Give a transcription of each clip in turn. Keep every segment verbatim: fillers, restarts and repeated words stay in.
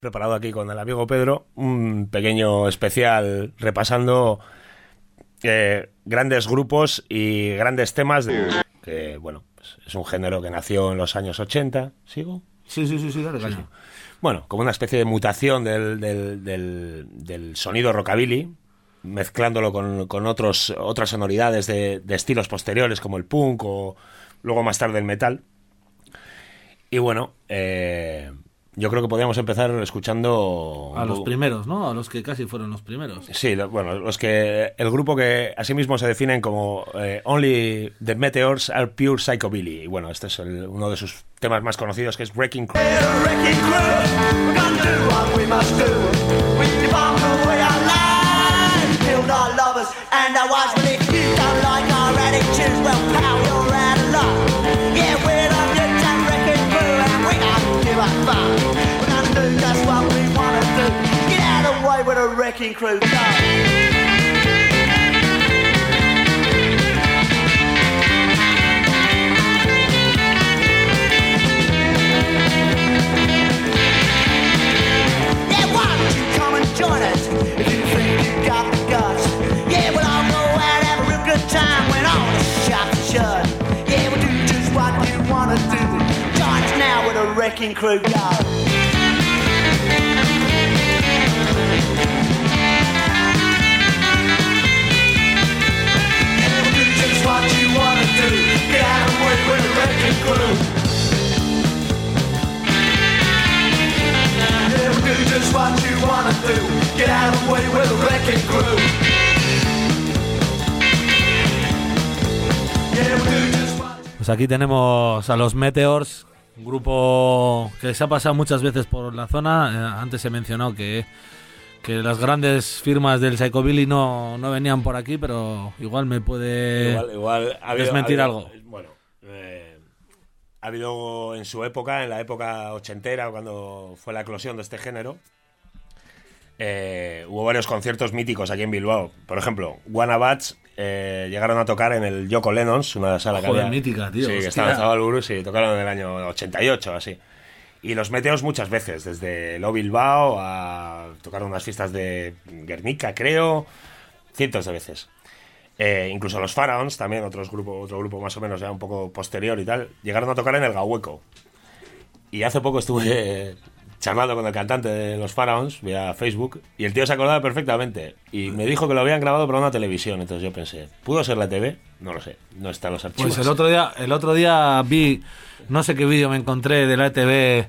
Preparado aquí con el amigo Pedro un pequeño especial repasando eh, grandes grupos y grandes temas de, que, bueno, pues es un género que nació en los años ochenta. ¿Sigo? Sí, sí, sí, sí, dale, sí, sí. Bueno, como una especie de mutación del, del, del, del sonido rockabilly, mezclándolo con, con otros, otras sonoridades de, de estilos posteriores como el punk o luego más tarde el metal. Y bueno, eh, yo creo que podríamos empezar escuchando... A los primeros, ¿no? A los que casi fueron los primeros. Sí, lo, bueno, los que... El grupo que asimismo se definen como eh, Only the Meteors are Pure Psychobilly. Y bueno, este es el, uno de sus temas más conocidos, que es Wrecking Crew. With a wrecking crew go. Join us if you think you got the guts. Yeah, well, I'll go out and have a real good time when all the shops are shut. Yeah, we'll do just what you wanna do. Join us now with a wrecking crew go. Yeah, we'll do just what you wanna do. Get out of the way with a wrecking crew. Do just what you wanna do. Get out of the way with a wrecking crew. Yeah, we'll do just what... Pues aquí tenemos a los Meteors, un grupo que se ha pasado muchas veces por la zona. Eh, antes he mencionado que, que las grandes firmas del Psychobilly no, no venían por aquí, pero igual me puede igual, igual ha habido, desmentir ha habido, algo. Bueno, eh... ha habido en su época, en la época ochentera, cuando fue la eclosión de este género, eh, hubo varios conciertos míticos aquí en Bilbao. Por ejemplo, Wanabats eh, llegaron a tocar en el Yoko Lennon's, una sala que Joder, había, mítica, tío. sí, que estaba en Zabalburu, sí, tocaron en el año ochenta y ocho, así. Y los Meteos muchas veces, desde Lo Bilbao a tocaron unas fiestas de Guernica, creo, cientos de veces. Eh, incluso los Pharaons, también otros grupo, otro grupo más o menos ya un poco posterior y tal, llegaron a tocar en el Gaueco. Y hace poco estuve eh, charlando con el cantante de los Pharaons vía Facebook, y el tío se acordaba perfectamente y me dijo que lo habían grabado para una televisión. Entonces yo pensé, ¿pudo ser la T V? No lo sé, no están los archivos. Pues el otro día, el otro día vi, no sé qué vídeo me encontré de la E T V.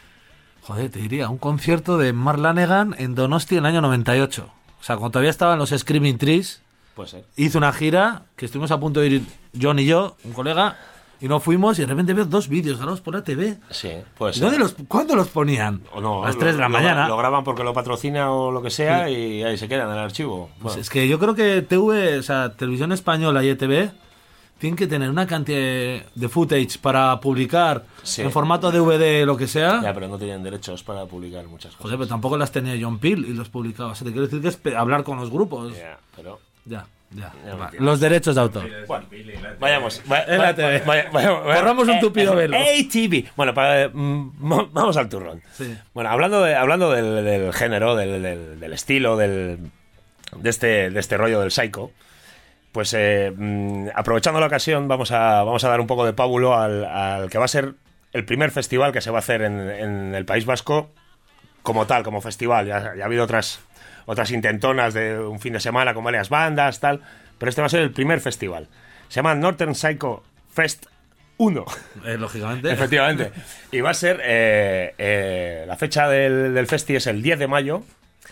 Joder, te diría, un concierto de Mark Lanegan en Donosti en el año noventa y ocho. O sea, cuando todavía estaban los Screaming Trees. Puede ser. Hizo una gira que estuvimos a punto de ir John y yo, un colega, y no fuimos, y de repente veo dos vídeos grabados por la T V. Sí, puede ser. ¿Dónde los, ¿Cuándo los ponían? O no, a las lo, tres de la lo, mañana. Lo graban porque lo patrocina o lo que sea, sí. Y ahí se quedan en el archivo. Pues bueno. Es que yo creo que T V, o sea, Televisión Española y E T V tienen que tener una cantidad de footage para publicar, sí, en formato D V D, lo que sea. Ya, pero no tienen derechos para publicar muchas cosas. Joder, pero tampoco las tenía John Peel y los publicaba. O sea, te quiero decir que es pe- hablar con los grupos. Ya, pero... Ya. Ya, ya los derechos de autor. Bueno, vayamos. Va, en la T V. Vaya, vaya, vaya, Borramos un tupido velo. A T V. Bueno, para, mm, vamos al turrón. Sí. Bueno, hablando de, hablando del, del género, del, del, del estilo, del, de este, de este rollo del psycho, pues eh, mm, aprovechando la ocasión, vamos a, vamos a dar un poco de pábulo al, al que va a ser el primer festival que se va a hacer en, en el País Vasco como tal, como festival. Ya, ya ha habido otras otras intentonas de un fin de semana con varias bandas, tal, pero este va a ser el primer festival. Se llama Northern Psycho Fest uno. Eh, lógicamente. Efectivamente. Y va a ser, eh, eh, la fecha del, del festi es el diez de mayo,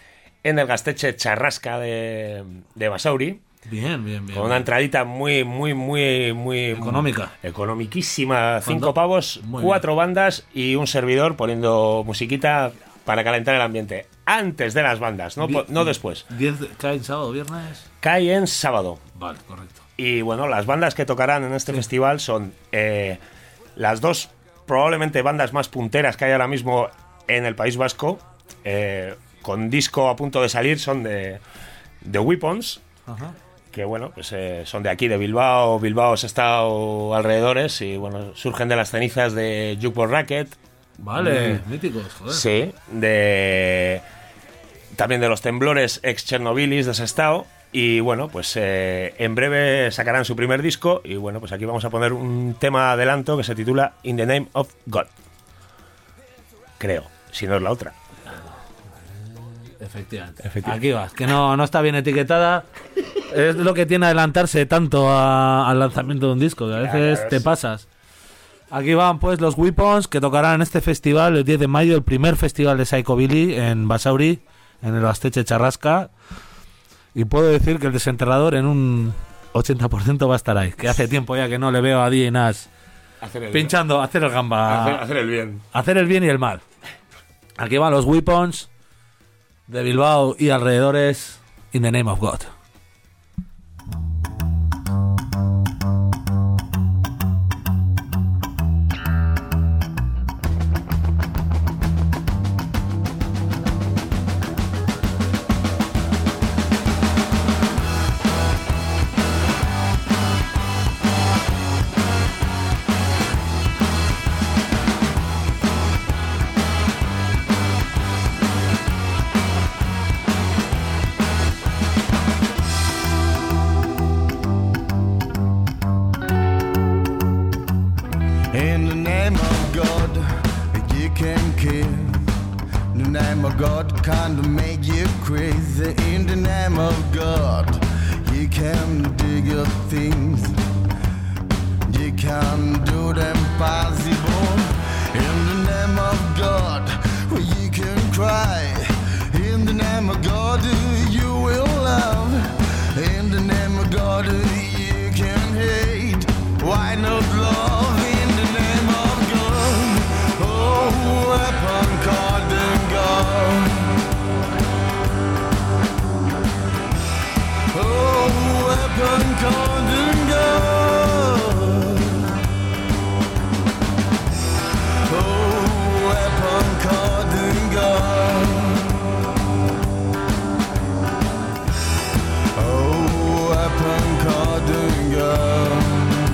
en el Gasteche Charrasca de, de Basauri. Bien, bien, bien. Con una entradita muy, muy, muy, muy... económica. Economiquísima. Cinco pavos, muy cuatro bien. Bandas y un servidor poniendo musiquita para calentar el ambiente. Antes de las bandas, no, Die- no después. diez ¿Cae en sábado, viernes? Cae en sábado. Vale, correcto. Y bueno, las bandas que tocarán en este sí. festival son eh, las dos probablemente bandas más punteras que hay ahora mismo en el País Vasco, eh, con disco a punto de salir, son de, de Weapons. Ajá. Que bueno, pues eh, son de aquí, de Bilbao, Bilbao, Sestao, alrededores, y bueno, surgen de las cenizas de Jukebox Racket, Vale, Mm. míticos, joder. Sí, de también de los temblores ex Chernobylis de ese estado. Y bueno, pues eh, en breve sacarán su primer disco. Y bueno, pues aquí vamos a poner un tema adelanto que se titula In the Name of God. Creo, si no es la otra. Efectivamente. Efectivamente. Aquí vas, que no, no está bien etiquetada. Es lo que tiene adelantarse tanto a- al lanzamiento de un disco, que a veces claro, te es- pasas. Aquí van pues los Weapons, que tocarán en este festival el diez de mayo, el primer festival de Psychobilly en Basauri, en el Asteche Charrasca. Y puedo decir que el Desenterrador en un ochenta por ciento va a estar ahí, que hace tiempo ya que no le veo a D J Nash Hacer el, pinchando, hacer el gamba, hacer, hacer el bien. hacer el bien y el mal. Aquí van los Weapons de Bilbao y alrededores, In the Name of God. In the name of God, you can kill. In the name of God, kinda make you crazy. In the name of God, you can do good things. You can do the impossible. In the name of God, you can cry. In the name of God, you will love. In the name of God, you can hate. Why not love in the name of God? Oh, weapon called in God. Oh, weapon called in God. Oh, weapon called in God. Oh, weapon called in God.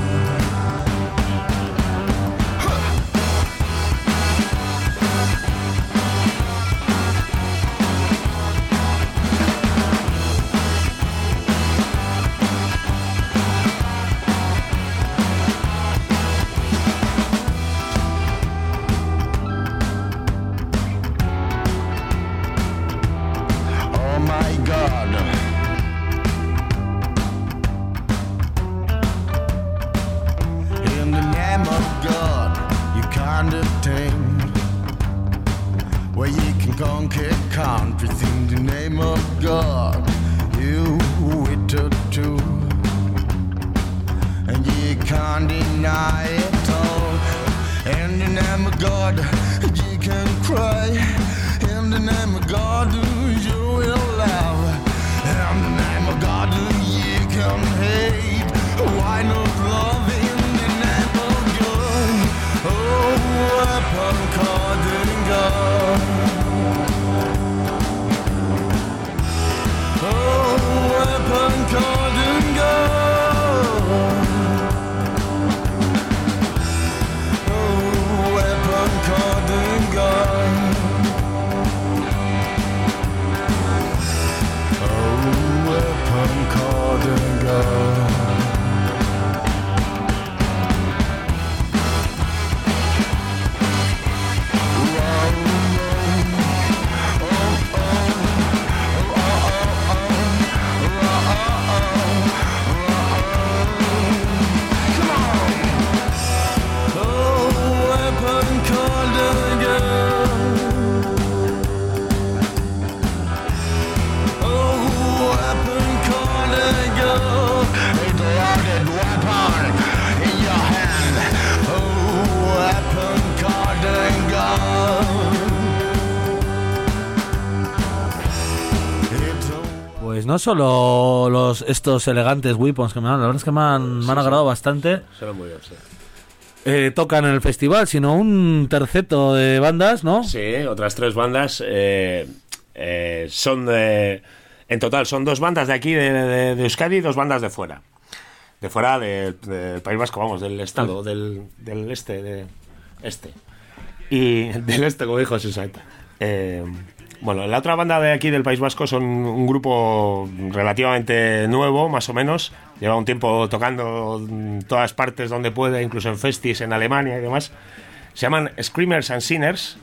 Oh my God. In the name of God, you can't attain where you can conquer countries. In the name of God, you with a tool, and you can't deny it all. In the name of God, you can cry. In the name of God, you will laugh. In the name of God, you can hate. Why not love in the name of God? Oh, weapon called in God. Oh, weapon called in God. Oh, weapon called in God. Oh, weapon called in God. Pues no solo los estos elegantes Weapons que me han, la verdad es que me han, me han agradado bastante. Suena muy bien, sí. Eh, tocan en el festival, sino un terceto de bandas, ¿no? Sí, otras tres bandas. eh, eh, son de, en total son dos bandas de aquí de, de, de Euskadi y dos bandas de fuera. De fuera de- del País Vasco, vamos, del estado, del, del este, de este. Y del este, como dijo Susaeta. Eh, bueno, la otra banda de aquí del País Vasco son un grupo relativamente nuevo, más o menos. Lleva un tiempo tocando en todas partes donde puede, incluso en festis en Alemania y demás. Se llaman Screamers and Sinners.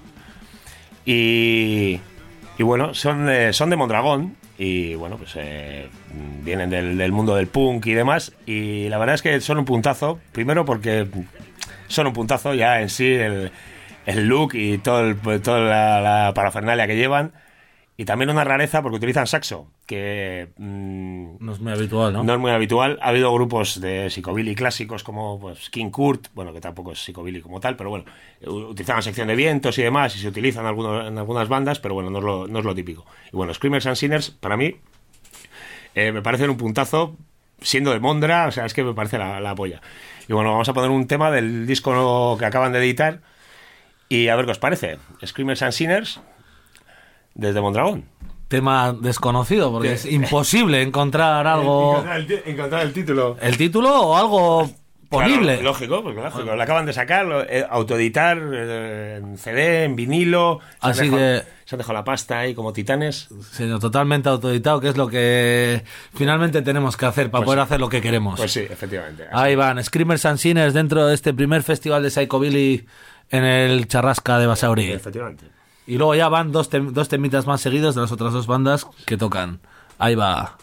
Y, y bueno, son de, son de Mondragón. Y bueno, pues eh, vienen del, del mundo del punk y demás. Y la verdad es que son un puntazo. Primero porque son un puntazo ya en sí el, el look y todo el, toda la, la parafernalia que llevan. Y también una rareza porque utilizan saxo, que mmm, no es muy habitual, ¿no? No es muy habitual. Ha habido grupos de psicobilly clásicos como pues, King Kurt, bueno, que tampoco es psicobilly como tal, pero bueno, utilizan sección de vientos y demás, y se utilizan algunos, en algunas bandas, pero bueno, no es lo, no es lo típico. Y bueno, Screamers and Sinners, para mí, eh, me parecen un puntazo, siendo de Mondra, o sea, es que me parece la, la polla. Y bueno, vamos a poner un tema del disco que acaban de editar, y a ver qué os parece. Screamers and Sinners, desde Mondragón. Tema desconocido, porque sí. Es imposible encontrar algo... Encontrar el, encontrar el título. ¿El título o algo ponible? Claro, lógico, porque lógico. Bueno. Lo acaban de sacar, lo, eh, autoeditar eh, en C D, en vinilo. Así se dejado, que... Se han dejado la pasta ahí como titanes. Señor, totalmente autoeditado, que es lo que finalmente tenemos que hacer para pues poder sí. hacer lo que queremos. Pues sí, efectivamente. Así. Ahí van, Screamers and Sinners dentro de este primer festival de Psychobilly en el Charrasca de Basauri. Efectivamente. Y luego ya van dos, tem- dos temitas más seguidos de las otras dos bandas que tocan. Ahí va.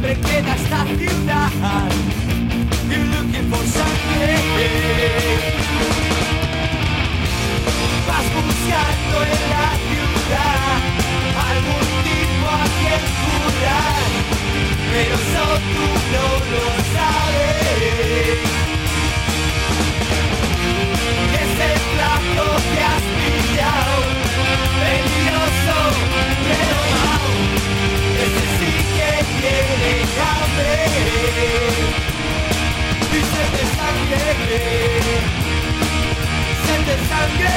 hambre queda esta ciudad. You're looking for something. Vas buscando en la ciudad algún tipo a quien curar, pero eso tú no lo sabes. Ese plato que has pillado, peligroso, pero mal, ese sí que tiene hambre y sed de sangre. Sed de sangre,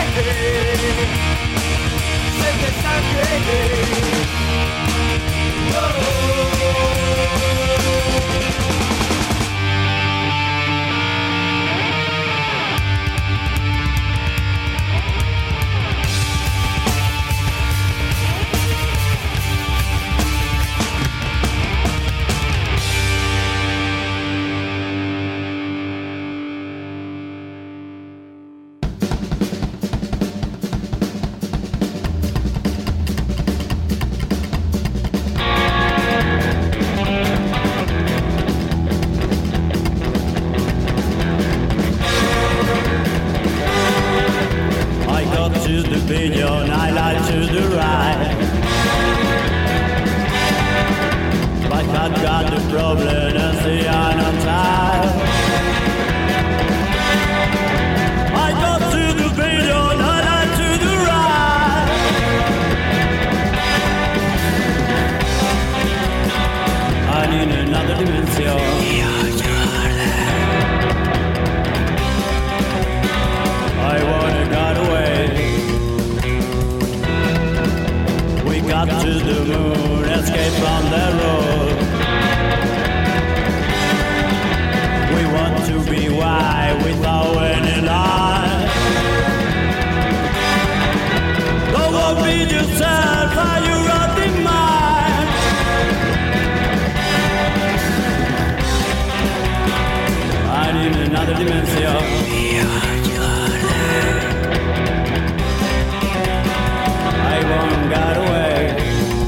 sed de sangre. Oh. Opinion, I like to the right. But God got the problem as the iron tide. I got to the billion, I like to the right. I need another dimension. I wanna get away. Got to the moon, escape from the road. We want to be wild without any lie. Don't be yourself, are you running mine? I need another dimension. I won't get away.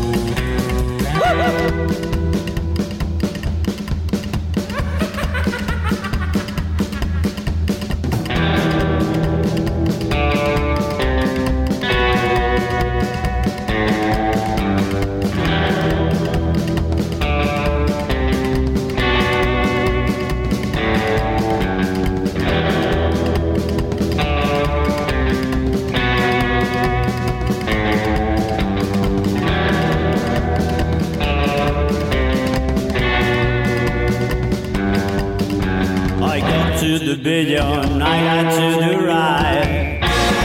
To the billion, I got to the right.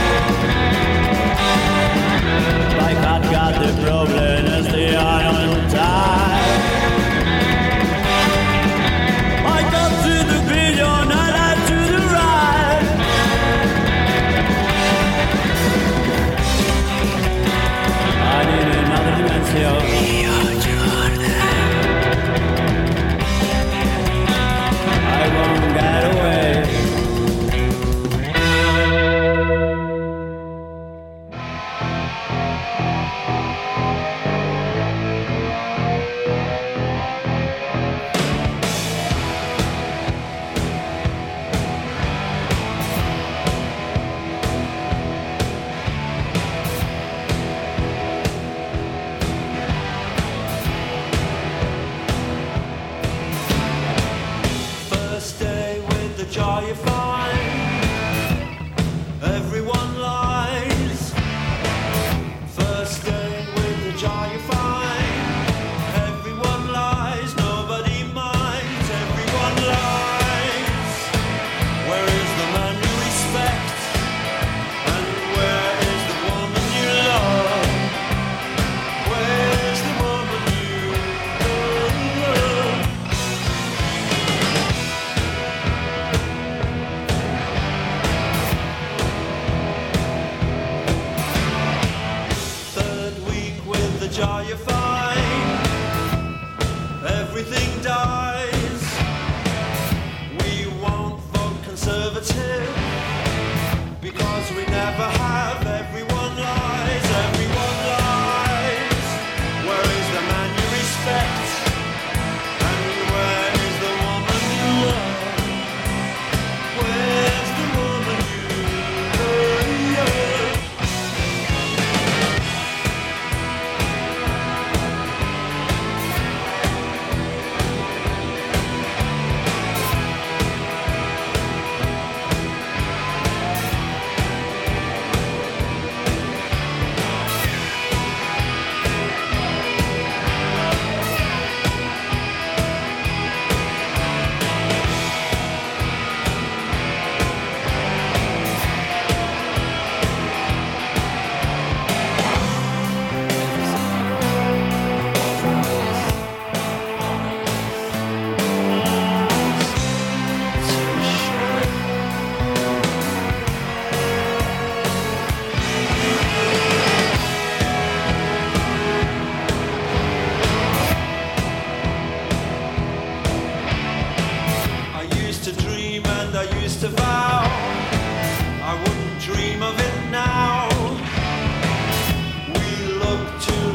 Like I've got the problem as the iron tide. I got to the billion, I got to the right. I need another dimension. I won't get away. Joy you find, everyone lies. First day with the joy you find, everyone lies, nobody minds, everyone lies. Where is the man you respect? And where is the woman you love? Where is the woman you love?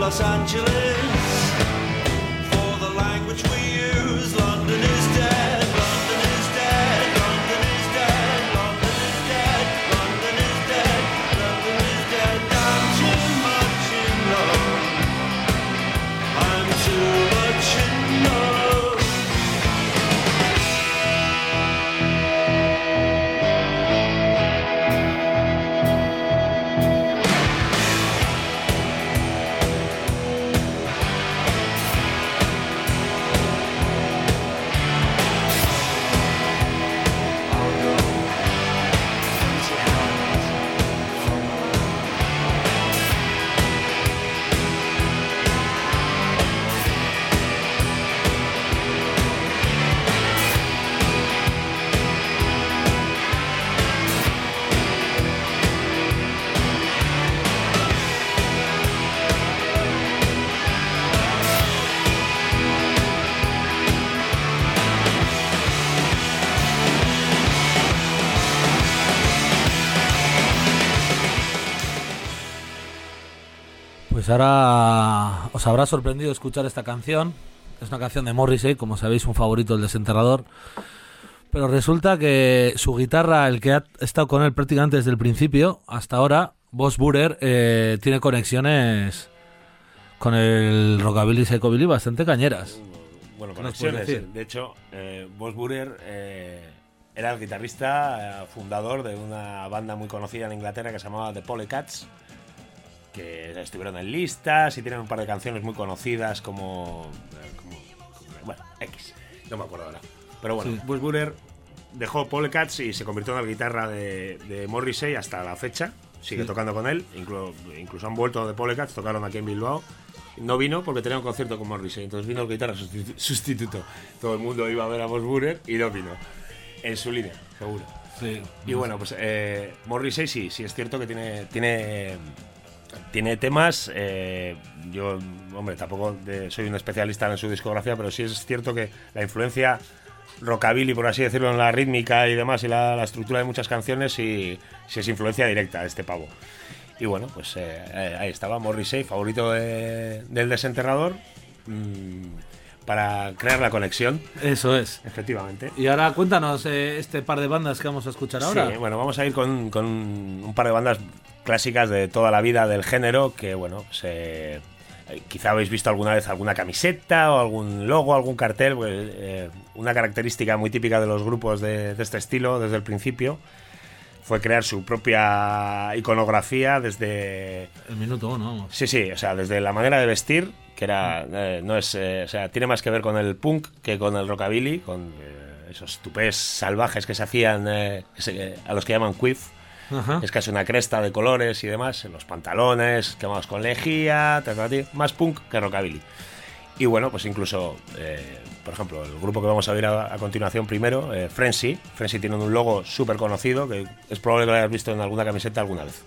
Los Angeles. For the language we use, London is dead. London is dead. London is dead. London is dead. London is dead. London is dead. I'm too much in love. I'm too much in love. Pues ahora os habrá sorprendido escuchar esta canción. Es una canción de Morrissey, como sabéis, un favorito del Desenterrador. Pero resulta que su guitarra, el que ha estado con él prácticamente desde el principio hasta ahora, Boz Boorer, eh, tiene conexiones con el rockabilly y psychobilly bastante cañeras. Bueno, ¿Qué nos puedes conexiones. decir? De hecho, eh, Boz Boorer eh, era el guitarrista eh, fundador de una banda muy conocida en Inglaterra que se llamaba The Polecats, que estuvieron en listas y tienen un par de canciones muy conocidas como, eh, como, como bueno, X, no me acuerdo ahora. Pero bueno, Sí. Boz Boorer dejó Polecats y se convirtió en la guitarra de, de Morrissey hasta la fecha. Sigue Sí. tocando con él, incluso, incluso han vuelto de Polecats, tocaron aquí en Bilbao. No vino porque tenía un concierto con Morrissey, entonces vino el guitarra sustitu- sustituto. Todo el mundo iba a ver a Boz Boorer y no vino. En su línea, seguro. Sí. Y bueno, pues eh, Morrissey sí, sí es cierto que tiene tiene tiene temas. Eh, yo, hombre, tampoco de- soy un especialista en su discografía, pero sí es cierto que la influencia rockabilly, por así decirlo, en la rítmica y demás y la, la estructura de muchas canciones, sí, sí es influencia directa de este pavo. Y bueno, pues eh, eh, ahí estaba Morrissey, favorito de- del Desenterrador, mmm, para crear la conexión, Eso es. efectivamente. Y ahora cuéntanos eh, este par de bandas que vamos a escuchar ahora. Sí, bueno, vamos a ir con, con un par de bandas clásicas de toda la vida del género que, bueno, pues, eh, eh, quizá habéis visto alguna vez alguna camiseta o algún logo, algún cartel. Pues, eh, una característica muy típica de los grupos de, de este estilo desde el principio fue crear su propia iconografía desde... El minuto uno, vamos. Sí, sí, o sea, desde la manera de vestir, que era, eh, no es, eh, o sea, tiene más que ver con el punk que con el rockabilly, con eh, esos tupés salvajes que se hacían, eh, que se- a los que llaman quiff, Ajá. es casi una cresta de colores y demás, en los pantalones, quemados con lejía, tal, tal, tal, más punk que rockabilly. Y bueno, pues incluso, eh, por ejemplo, el grupo que vamos a ver a, a continuación primero, eh, Frenzy. Frenzy tiene un logo súper conocido, que es probable que lo hayas visto en alguna camiseta alguna vez.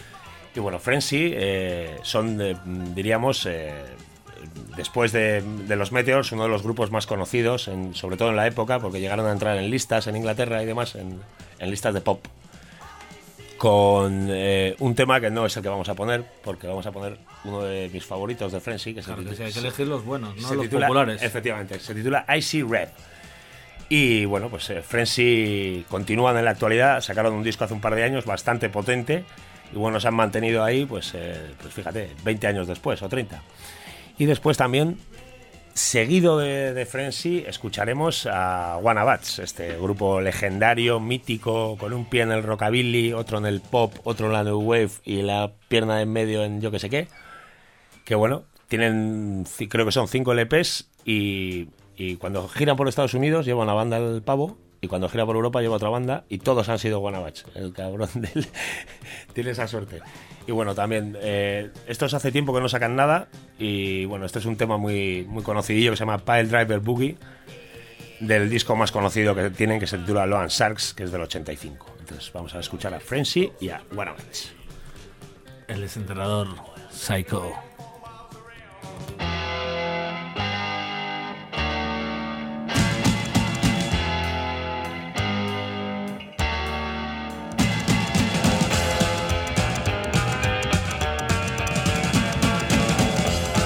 Y bueno, Frenzy eh, son, eh, diríamos, eh, después de, de los Meteors, uno de los grupos más conocidos, en, sobre todo en la época, porque llegaron a entrar en listas en Inglaterra y demás, en, en listas de pop. Con eh, un tema que no es el que vamos a poner, porque vamos a poner uno de mis favoritos de Frenzy, que se Claro que sí, titula- hay que elegir los buenos, no se los titula- populares. Efectivamente, se titula Icy Red. Y bueno, pues eh, Frenzy continúan en la actualidad, sacaron un disco hace un par de años bastante potente y bueno, se han mantenido ahí, pues, eh, pues fíjate, veinte años después o treinta. Y después también, seguido de, de Frenzy, escucharemos a Wanabats, este grupo legendario, mítico, con un pie en el rockabilly, otro en el pop, otro en la new wave y la pierna en medio en yo que sé qué. Que bueno, tienen, ci- creo que son cinco L Pes y, y cuando giran por Estados Unidos lleva una banda el pavo y cuando gira por Europa lleva otra banda y todos han sido Wanabats. El cabrón de él tiene esa suerte. Y bueno, también, eh, estos hace tiempo que no sacan nada y bueno, este es un tema muy, muy conocidillo que se llama Pile Driver Boogie, del disco más conocido que tienen, que se titula Loan Sharks, que es del ochenta y cinco. Entonces vamos a escuchar a Frenzy y a Wanabats. El Desenterrador Psycho. Thank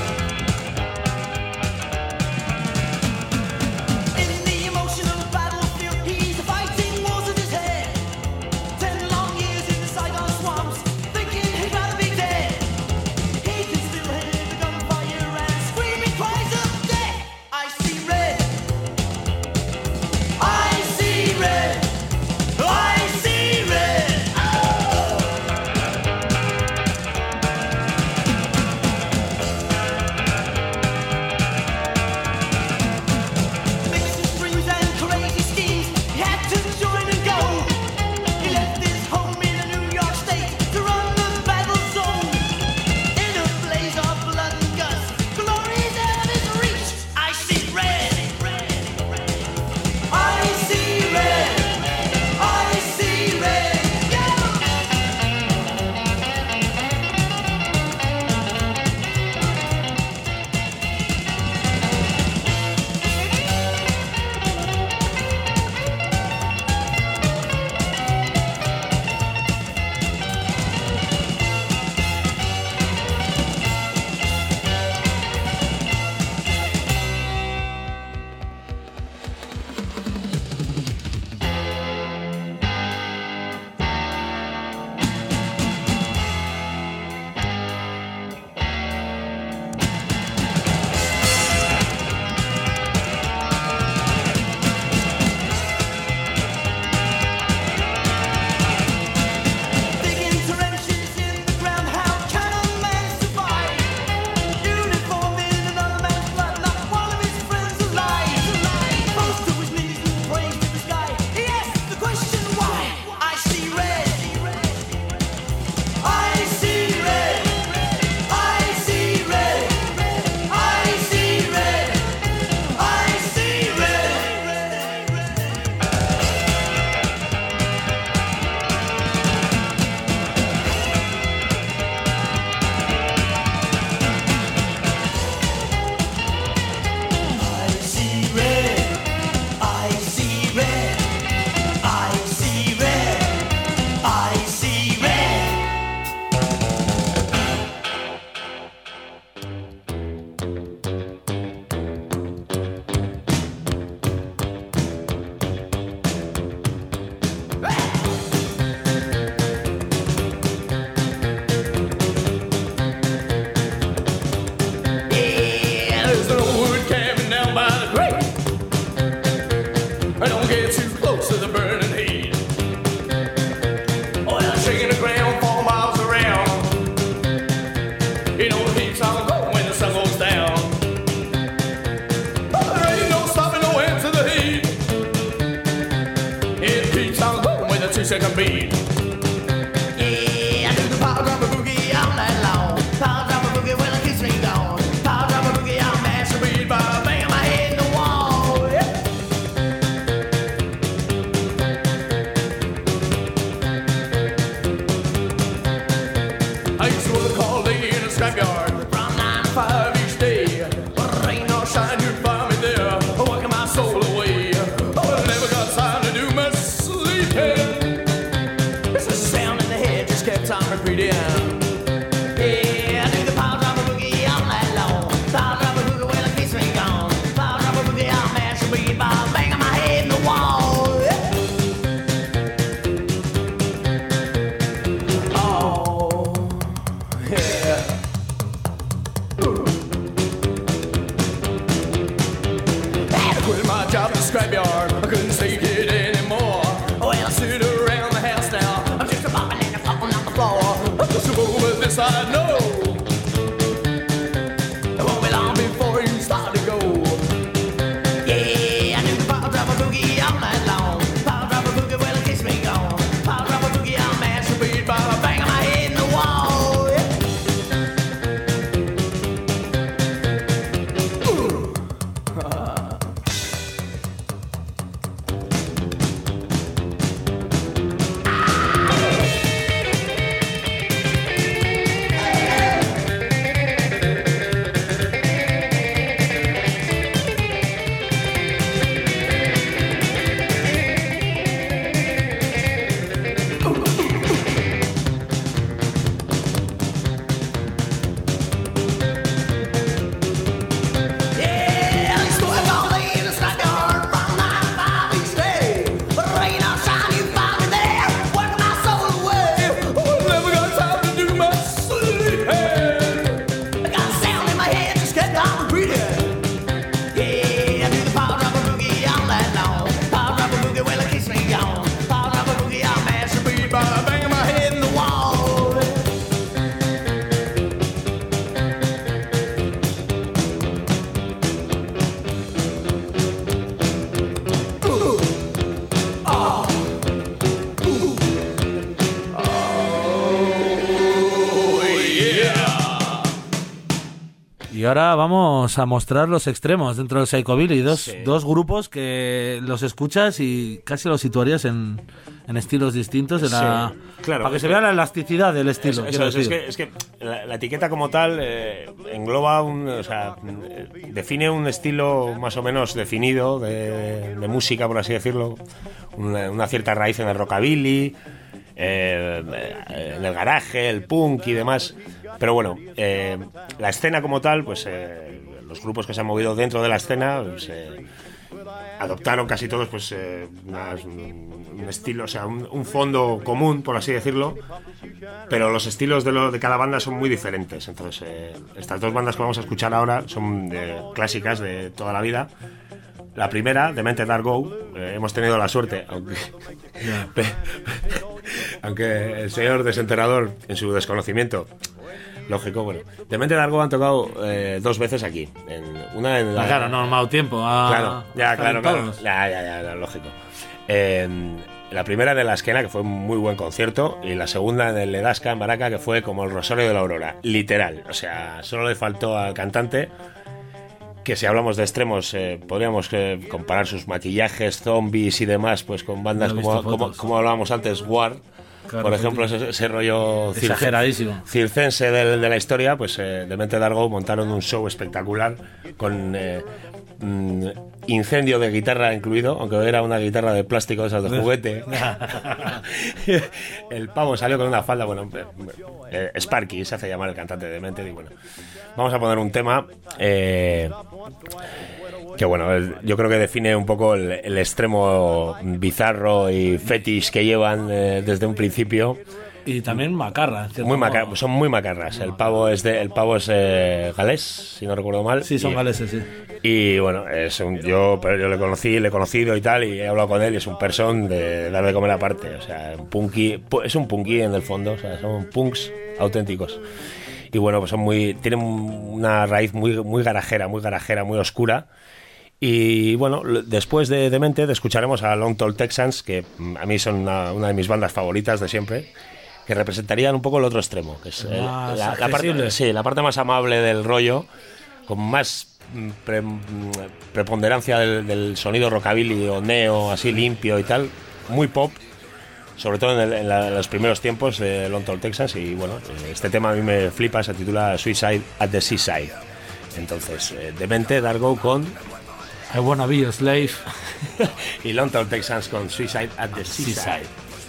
second beat. Yeah, I do the power drop a boogie all night long. Power drop a boogie when it keeps me gone. Power drop a boogie, I'll mash a beat by banging my head in the wall. Yeah. I used to work all day in a scrapyard from nine to five each day. But rain or shine, you'd find me there, working my soul away. Oh, I never got time to do my sleeping. It's a sound in the head, just kept on repeating. Yeah, I do the power drop a boogie all night long. Power drop a boogie when it keeps me gone. Power drop a boogie, I'll mash a beat by banging my head in the wall. Yeah. Oh, yeah. I quit my job at the scrapyard. I couldn't take it anymore. Well, I sit around the house now. I'm just a bopping and a popping on the floor. So with this I know. It won't be long Before you start to go. Yeah, I do the power drop a boogie all night long. Power drop a boogie, well, it keeps me gone. Power drop a boogie, I'll mash a beat by banging my head in the wall. Yeah. Yeah, I used to work all day in the scrapyard from nine to five each day. But rain or shine, you find me there, working my soul away. Oh, I never got time to do my sleeping. I got a sound in my head, just kept on repeating. Yeah, I do the power drop a boogie all night long. Power drop a boogie, well, it keeps me gone. Power drop a boogie, I'll mash a beat by banging my head in the wall. Y ahora vamos a mostrar los extremos dentro del Psychobilly. Dos, Sí. dos grupos que los escuchas y casi los situarías en, en estilos distintos. De la, Sí, claro. para que se vea la elasticidad del estilo. Eso, quiero eso es, es decir. que, es que la, la etiqueta como tal eh, engloba un, o sea, eh, define un estilo más o menos definido de, de música, por así decirlo, una, una cierta raíz en el rockabilly, eh, en el garaje, el punk y demás. Pero bueno, eh, la escena como tal, pues eh, los grupos que se han movido dentro de la escena, pues, eh, adoptaron casi todos pues eh, unas- un estilo, o sea, un, un fondo común, por así decirlo, pero los estilos de, lo, de cada banda son muy diferentes. Entonces, eh, estas dos bandas que vamos a escuchar ahora son de, clásicas de toda la vida. La primera, Demented Are Go, eh, hemos tenido la suerte, aunque, pe- aunque el señor desenterrador, en su desconocimiento, lógico, bueno, Demented Are Go han tocado eh, dos veces aquí. En, una en la, Ah, claro, no han dado tiempo. A, Claro, ya, a claro, claro. todos. Ya, ya, ya, ya, lógico. Eh, la primera de la Esquena, que fue un muy buen concierto, y la segunda en el Edasca, en Baraca, que fue como el Rosario de la Aurora, literal. O sea, solo le faltó al cantante, que si hablamos de extremos, eh, podríamos eh, comparar sus maquillajes, zombies y demás, pues con bandas No he como, visto como, fotos. como hablábamos antes, War. Claro, Por sí, ejemplo, sí. ese, ese rollo circe- Exageradísimo. circense de, de la historia, pues eh, Demented Are Go montaron un show espectacular con eh, mm, incendio de guitarra incluido, aunque era una guitarra de plástico, esas de juguete. El pavo salió con una falda, bueno, eh, eh, Sparky se hace llamar el cantante de Demented, y bueno, vamos a poner un tema eh, que bueno, el- yo creo que define un poco el, el extremo bizarro y fetish que llevan eh, desde un principio. Y también macarra. en cierto Muy modo. maca- son muy macarras. El pavo es de, el pavo es eh, galés, si no recuerdo mal. Sí, son Y- galeses, sí. Y bueno, es un, yo, pero yo le conocí, le he conocido y tal, y he hablado con él, y es un person de dar de comer aparte. O sea, un punky, pu- es un punky en el fondo, o sea, son punks auténticos. Y bueno, pues son muy, tienen una raíz muy, muy garajera, muy garajera, muy oscura. Y bueno, l- después de Demented escucharemos a Long Tall Texans, que mm, a mí son una, una de mis bandas favoritas de siempre, que representarían un poco el otro extremo, que es el- Más la, la parte, accesible. sí, la parte más amable del rollo, con más mm, pre- mm, preponderancia del, del sonido rockabilly o neo, así limpio y tal, muy pop, sobre todo en, el- en la- en los primeros tiempos de Long Tall Texans. Y bueno, este tema a mí me flipa, se titula Suicide at the Seaside. Entonces, eh, Demented, Dargo con I wanna be a slave. y Long Tall Texans con Suicide at the Seaside.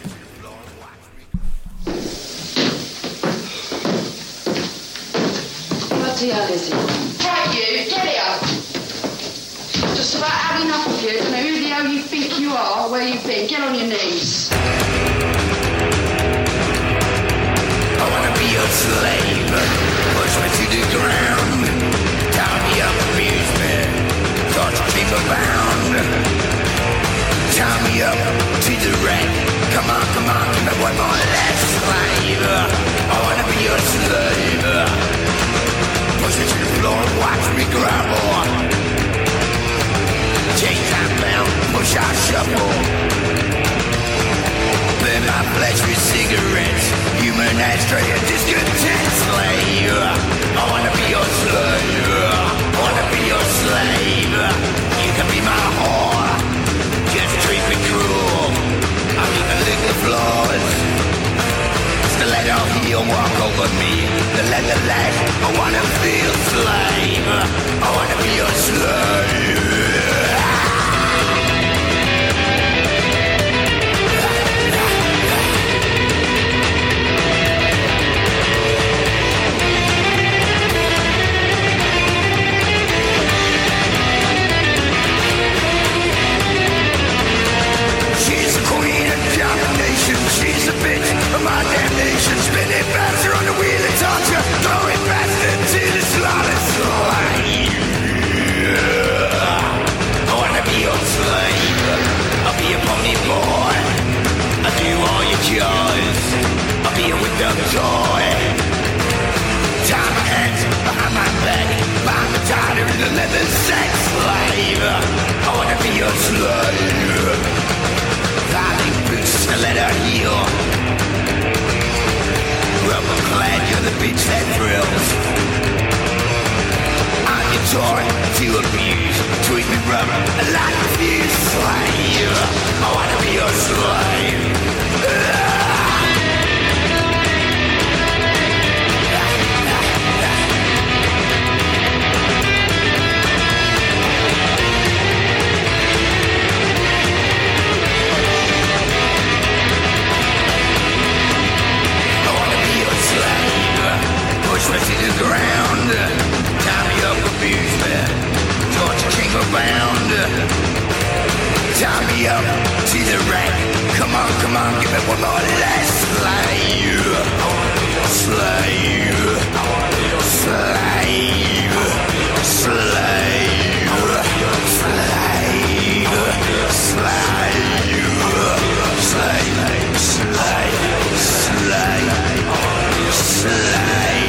Bloody hell is it? Right, you, get here. Just about had enough of you. Don't know who the hell you think you are, where you've been. Get on your knees. I wanna be a slave, push me to the ground, tie me up, abuse me, torture, keep me bound, tie me up to the rack, come on, come on, give me one more last slave, I wanna be a slave, push me to the floor, watch me grapple, chains I'm bound, push I shuffle, burn my flesh with cigarettes, human ashtray, a discontent slave. I wanna be your slave, I wanna be your slave. You can be my whore, just treat me cruel. I'll even lick the floors. Stiletto heel, walk over me, the leather lash. I wanna feel slave, I wanna be your slave. She's a queen of domination, she's a bitch of my damnation. Spinning faster on the wheel of torture, throwing faster to the slaughter slave. I wanna be your slave, I'll be a pony boy, I'll do all your chores, I'll be a whipped-up toy. Tie my hands behind my back, bind the tighter in the leather sack slave. I wanna be your slave. Valley boots, stiletto heel, rubber clad, you're the bitch that thrills. I'm your toy to abuse, tweak me rubber, I like the fuse slave. I wanna be your slave. I wanna be your slave, push me to the ground, tie me up, abuse me, torture king around, tie me up to the rack, come on, come on, give me one more last slave. I wanna be your slave, I wanna be your slave, slave, slave, slave, slave, slave, slave, slave.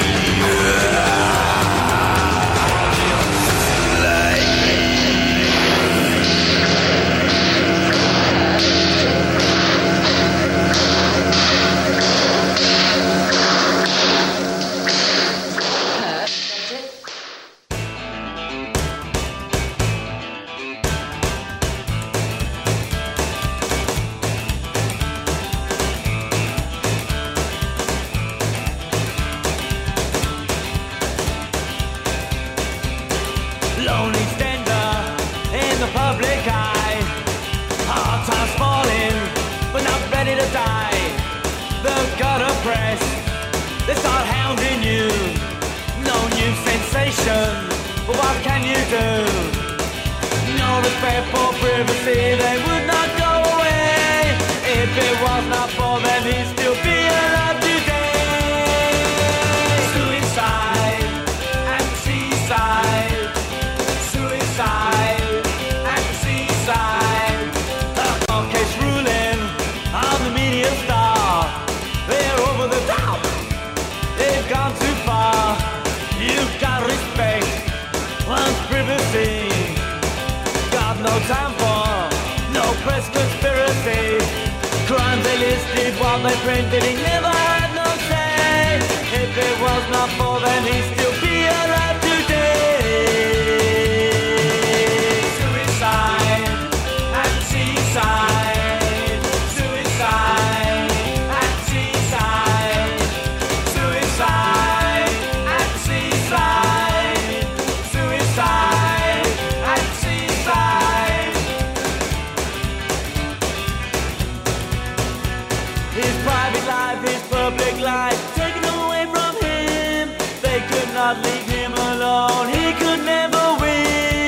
Lonely stander in the public eye. Hard times falling, but not ready to die. The gutter press, they start hounding you. No new sensation, but what can you do? No respect for privacy, they would not go away. If it was not for them, he'd still be alive today. Suicide at the seaside. Suicide at the seaside. A court case ruling on the media star. They're over the top. They've gone too far. You've got respect one's privacy. time for no press conspiracy. Crimes they listed while they printed, he never had no say. If it was not for them, he'd still be alive today. Suicide at seaside. Suicide at seaside. Suicide at seaside. Suicide at seaside. His private life, his public life, taken away from him. They could not leave him alone. He could never win.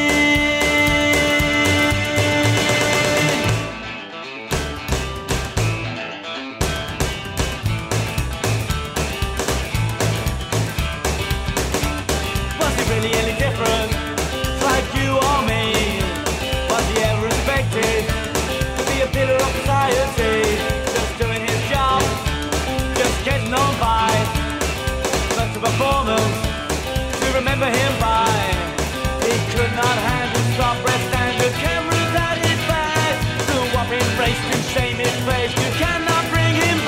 Was he really any different? Like you or me? Was he ever respected? To be a pillar of society? Just doing his job, just getting on by. Such a performance to remember him by. He could not handle stop breath standard cameras at his back. The whopping race to shame his face. You cannot bring him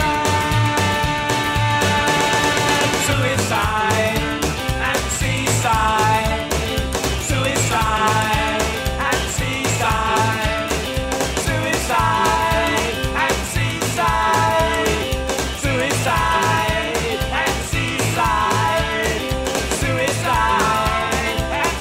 back. Suicide at seaside. Suicide at seaside. Suicide at seaside. Suicide at seaside. Suicide at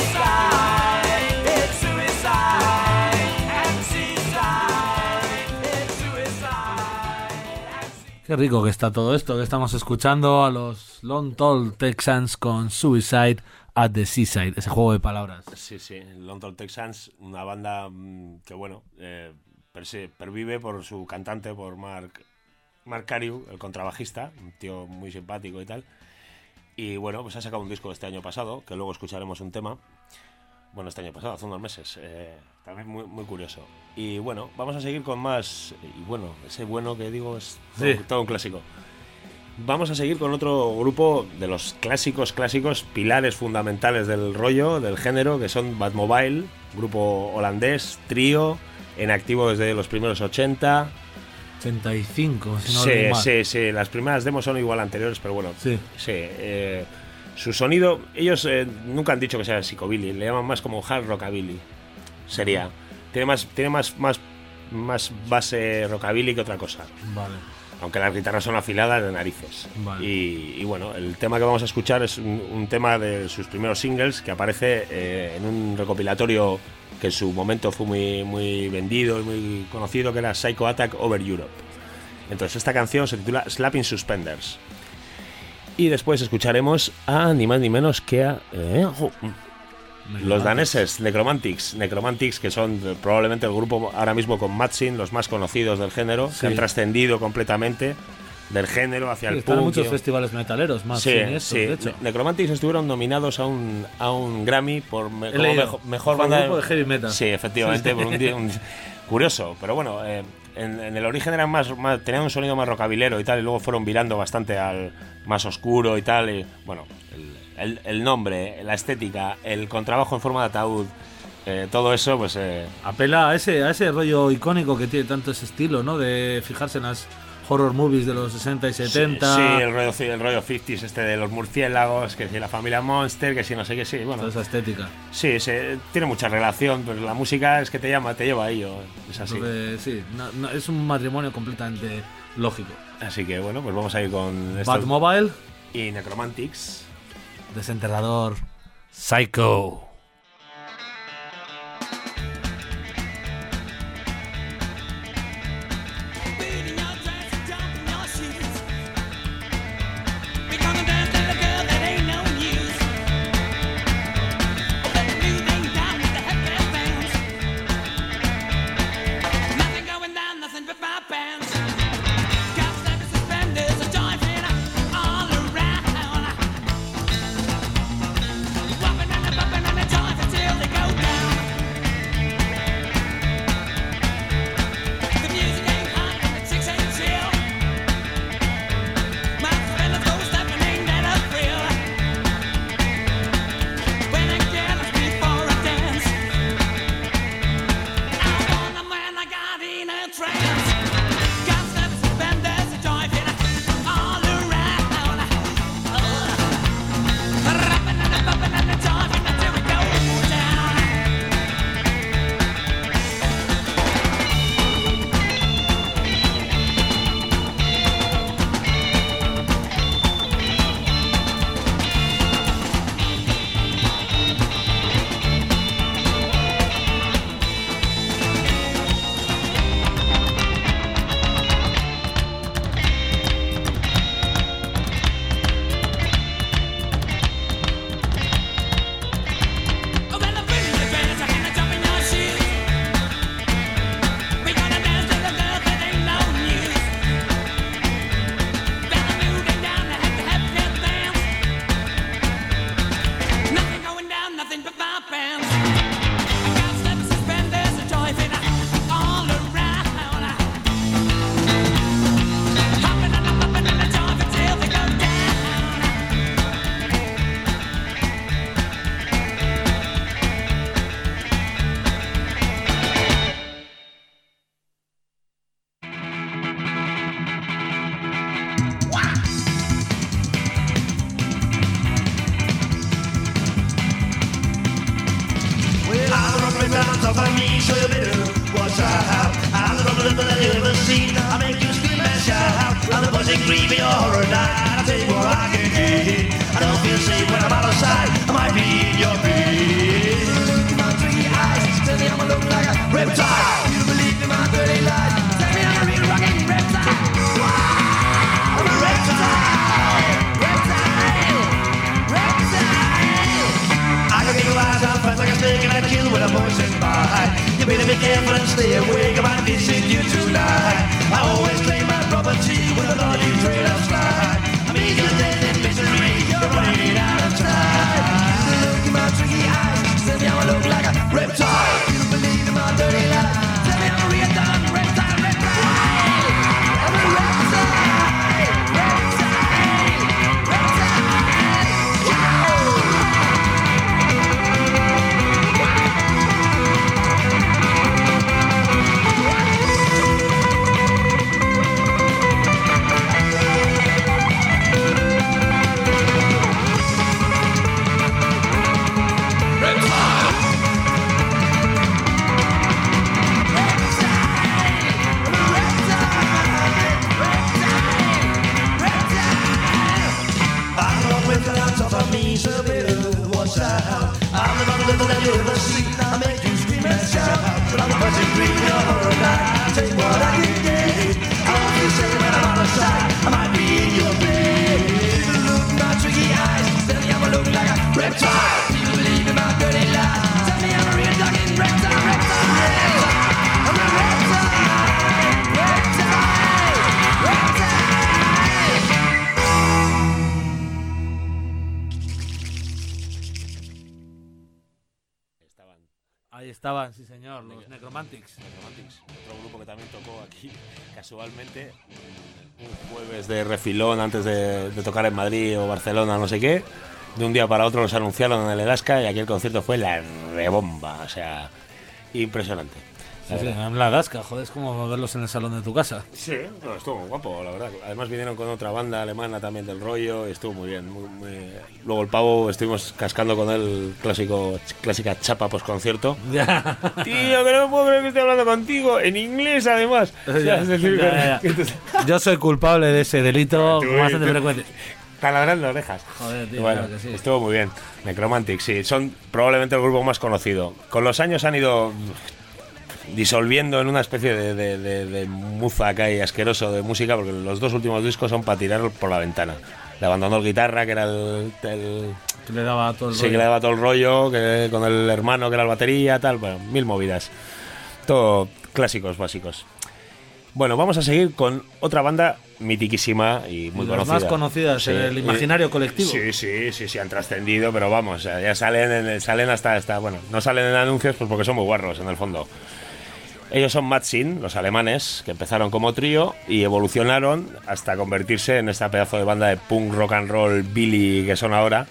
seaside. It's suicide at seaside. It's suicide at seaside. Qué rico que está todo esto, que estamos escuchando a los Lone Tall Texans con Suicide at the Seaside, ese juego de palabras. Sí, sí, Lone Tall Texans, una banda mm, que, bueno, eh, perse- pervive por su cantante, por Mark, Mark Cariou, el contrabajista, un tío muy simpático y tal. Y bueno, pues ha sacado un disco este año pasado, que luego escucharemos un tema. Bueno, este año pasado, hace unos meses, eh, también muy, muy curioso. Y bueno, vamos a seguir con más, y bueno, ese bueno que digo es todo, Sí. todo un clásico. Vamos a seguir con otro grupo de los clásicos, clásicos, pilares fundamentales del rollo, del género, que son Batmobile, grupo holandés, trío, en activo desde los primeros ochenta. ochenta y cinco, si no Sí, recuerdo mal. sí, sí, las primeras demos son igual anteriores, pero bueno, Sí. sí. eh, su sonido, ellos eh, nunca han dicho que sea psicobilly, le llaman más como hard rockabilly, sería. Tiene más, tiene más, más, más base rockabilly que otra cosa. Vale. Aunque las guitarras son afiladas de narices. Vale. Y, y bueno, el tema que vamos a escuchar es un, un tema de sus primeros singles que aparece eh, en un recopilatorio que en su momento fue muy, muy vendido y muy conocido, que era Psycho Attack Over Europe. Entonces esta canción se titula Slapping Suspenders. Y después escucharemos a ni más ni menos que a eh, oh, los daneses Necromantics. Necromantics, que son eh, probablemente el grupo ahora mismo con Matsin, los más conocidos del género, Sí. que han trascendido completamente del género hacia Sí, el están en punk. muchos y- festivales metaleros más Sí, sin estos, sí. de hecho. Ne- Necromantics estuvieron nominados a un, a un Grammy por me- He como leído. mejo- mejor Por banda grupo de heavy metal. Sí, efectivamente, por un, día- un- curioso, pero bueno, eh, en, en el origen eran más, más tenían un sonido más rockabilero y tal, y luego fueron virando bastante al más oscuro y tal, y bueno, el, el- el nombre, la estética, el contrabajo en forma de ataúd, eh, todo eso, pues eh, Apela a ese, a ese rollo icónico que tiene tanto ese estilo, ¿no? De fijarse en las horror movies de los sesenta y setenta. Sí, sí, el rollo, el rollo cincuenta este de los murciélagos, que si la familia Monster, que si no sé qué, sí, bueno. Toda esa estética. Sí, se, tiene mucha relación, pero la música es que te llama, te lleva a ello, es así. Entonces, sí, no- no- es un matrimonio completamente lógico. Así que bueno, pues vamos a ir con estos Batmobile, y Necromantics. Desenterrador, Psycho. Beating your dress and jumping your shoes. We gonna dance to the girl that ain't no use. Let the music down with the heavy bands. Nothing going down, nothing but my pants. Got slapping suspenders, a joint in all around. Whopping and a bumping and a off on me, so you better watch out. I'm the rumble that you ever seen. I make you scream and shout. I'm the buzzing, creepy, horror night. I tell you what I can do. I don't feel safe when I'm outside. I might be in your bed. Look in my tricky eyes, tell me I'ma look like a reptile. You believe in my dirty lies. Tell me I'm a real rockin' reptile. Wow, I'm a reptile. Reptile. Reptile. I can make your eyes out fast like a snake and I kill with a poison bite. You better be careful and stay awake. I might visit you tonight. I always claim my property with a law you trade of slide. I'm eager to death and misery. You're running out of time. You look in my tricky eyes. Tell me I'ma look like a reptile. You believe in my dirty lies. Tell me I'm a real dog. Reptile, reptile. I'm a reptile. Reptile. Reptile. Wow. So better watch out. I'm the bottle that you ever see. I make you scream and shout. I'm the buzzing green your horror night. I tell you what I can get. I don't feel safe when I'm on the side. I might be in your bed. You look in my tricky eyes. Tell me I'ma look like a reptile. You believe in my dirty lies. Tell me I'm a real dog in reptile, reptile, reptile. I'm a reptile, reptile, reptile. Ahí estaban, sí señor, los Necromantics. Necromantics, otro grupo que también tocó aquí casualmente un jueves de refilón antes de, de tocar en Madrid o Barcelona, no sé qué. De un día para otro los anunciaron en el Alaska y aquí el concierto fue la rebomba, o sea, impresionante. Sí, sí, en la Alaska, joder, es como verlos en el salón de tu casa. Sí, no, estuvo muy guapo, la verdad. Además vinieron con otra banda alemana también del rollo y estuvo muy bien. Muy, muy... Luego el pavo estuvimos cascando con él clásico, clásica chapa post concierto. Ya. Tío, que no me puedo creer que estoy hablando contigo en inglés además. O sea, es decir, Ya, ya. que tú- Yo soy culpable de ese delito Tú, con bastante tú- frecuencia. Taladrando orejas. Joder, tío, Bueno, claro que sí. estuvo muy bien. Necromantics, sí, son probablemente el grupo más conocido. Con los años han ido disolviendo en una especie de, de, de, de muza acá y asqueroso de música, porque los dos últimos discos son para tirar por la ventana. Le abandonó el guitarra, que era el... el Que le daba todo el sí, rollo. que le daba todo el rollo, que con el hermano que era el batería, tal, bueno, mil movidas. Todo clásicos básicos. Bueno, vamos a seguir con otra banda mitiquísima y muy Y las conocida. más conocidas en el imaginario colectivo. Sí, sí, sí, sí, han trascendido, pero vamos, o sea, ya salen, en el- salen hasta, hasta, bueno, no salen en anuncios pues porque son muy guarros en el fondo. Ellos son Mad Sin, los alemanes, que empezaron como trío y evolucionaron hasta convertirse en esta pedazo de banda de punk, rock and roll, Billy que son ahora.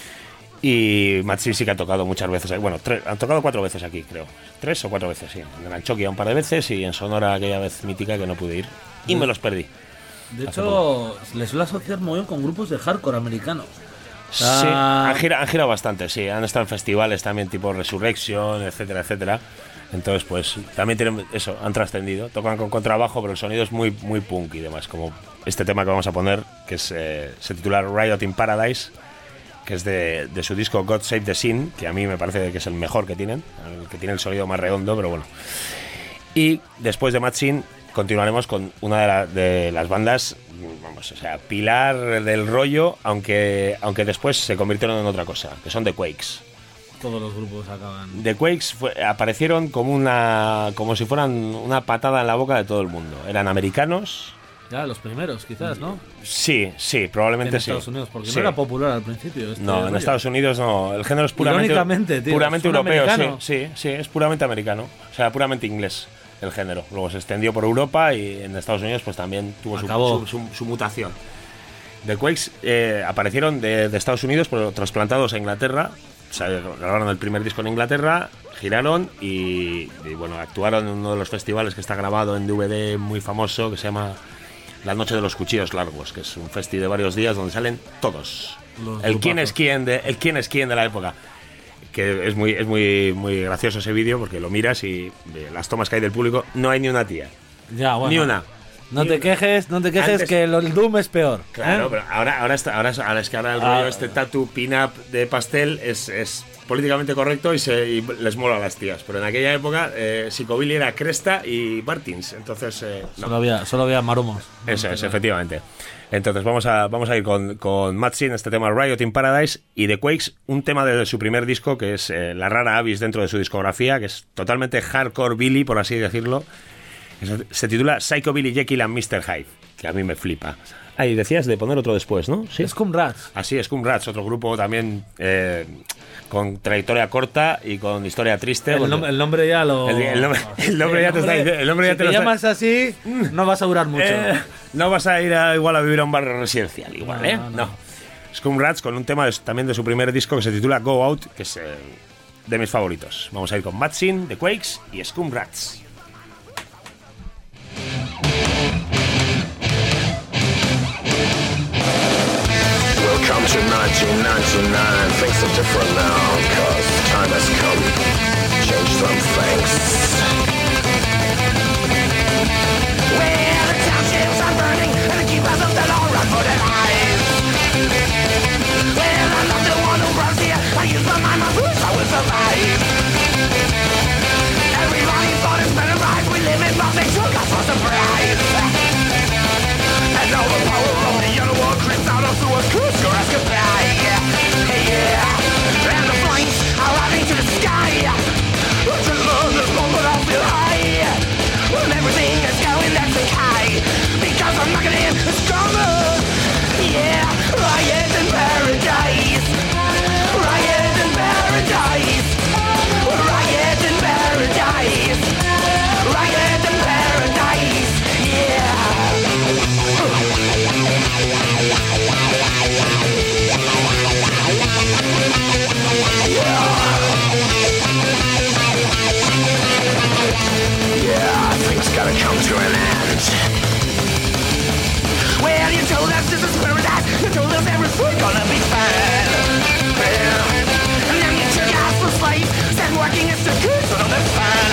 Y Mad Sin sí que ha tocado muchas veces, aquí. Bueno, tres, han tocado cuatro veces aquí, creo. Tres o cuatro veces, sí. En Anchoquia un par de veces y en Sonora aquella vez mítica que no pude ir. Y me los perdí. De Hace hecho, les suele asociar muy bien con grupos de hardcore americanos. Sí, Ah. han girado, han girado bastante, sí. Han estado en festivales también tipo Resurrection, etcétera, etcétera. Entonces, pues, también tienen eso, han trascendido. Tocan con contrabajo, pero el sonido es muy, muy punk y demás. Como este tema que vamos a poner, que es, eh, se titula Riot in Paradise, que es de, de su disco God Save the Scene, que a mí me parece que es el mejor que tienen, el que tiene el sonido más redondo, pero bueno. Y después de Mad Sin continuaremos con una de, la- de las bandas, vamos, o sea, pilar del rollo, aunque, aunque después se convirtieron en otra cosa, que son The Quakes. Todos los grupos acaban. The Quakes fue- aparecieron como una como si fueran una patada en la boca de todo el mundo. Eran americanos. Ya, los primeros, quizás, ¿no? Sí, sí, En probablemente sí. Estados Unidos, porque Sí. no era popular al principio. Este No, en rollo. Estados Unidos no. El género es puramente, Irónicamente, tío, puramente son europeo. Sí, americanos. sí, sí, es puramente americano. O sea, puramente inglés el género. Luego se extendió por Europa y en Estados Unidos pues también tuvo su, Acabó. su, su- su mutación. The Quakes eh, aparecieron de, de Estados Unidos, pero trasplantados a Inglaterra. O sea, grabaron el primer disco en Inglaterra, giraron y, y, bueno, actuaron en uno de los festivales que está grabado en D V D muy famoso que se llama La Noche de los Cuchillos Largos, que es un festi de varios días donde salen todos. Los El quién grupazos. es quién de el quién es quién de la época. que es muy, es muy, muy gracioso ese vídeo porque lo miras y de las tomas que hay del público no hay ni una tía. Ya, bueno. Ni una. No Ni te una. quejes, no te quejes Antes- que el Doom es peor. Claro, ¿eh? pero ahora, ahora, está, ahora, es- ahora es que ahora el Ah. rollo este tattoo pin-up de pastel es, es políticamente correcto y, se, y les mola a las tías. Pero en aquella época eh, Psychobilly era Cresta y Martins. Entonces, eh, no. Solo había, solo había maromos. Eso es, efectivamente. Entonces vamos a, vamos a ir con, con Mad Sin, este tema Riot in Paradise, y The Quakes, un tema de su primer disco que es eh, la rara avis dentro de su discografía, que es totalmente hardcore Billy, por así decirlo. Eso- se titula Psychobilly Jekyll and mister Hyde, que a mí me flipa. Ah, y decías de poner otro después, ¿no? Sí. Scum Rats. Así, Scum Rats, otro grupo también eh, con trayectoria corta y con historia triste. El, porque- nom- el nombre ya lo. El- el nombre- el nombre ya te está diciendo- el nombre ya si te te lo está- llamas así, no vas a durar mucho. Eh, no vas a ir a, igual a vivir a un barrio residencial, igual, No, ¿eh? no, No. no. Scum Rats con un tema de- también de su primer disco que se titula Go Out, que es eh, de mis favoritos. Vamos a ir con Mad Sin, The Quakes y Scum Rats. Welcome to nineteen ninety-nine. Things are different now, cause time has come. Change some things. Well, the townships are burning and the keepers of the law run for their lives. Well, I'm not the one who brought here. I use my mind, my roots, I will survive. Everybody thought it's better life. We live in nothing, took us for surprise. And all the power of the yellow wall creeps out of through a curse your escapade. Yeah, and the flames are rising to the sky. But you learn this moment I feel high. When everything is going that's okay. Because I'm knocking in stronger. Yeah, riot in paradise. Riot in paradise. Riot in paradise. Riot in paradise. Yeah. Yeah, things gotta come to an end. Well, you told us this is paradise. You told us everything's gonna be fine. Yeah. And then you took us for slave. Said working is the good sort of the fun.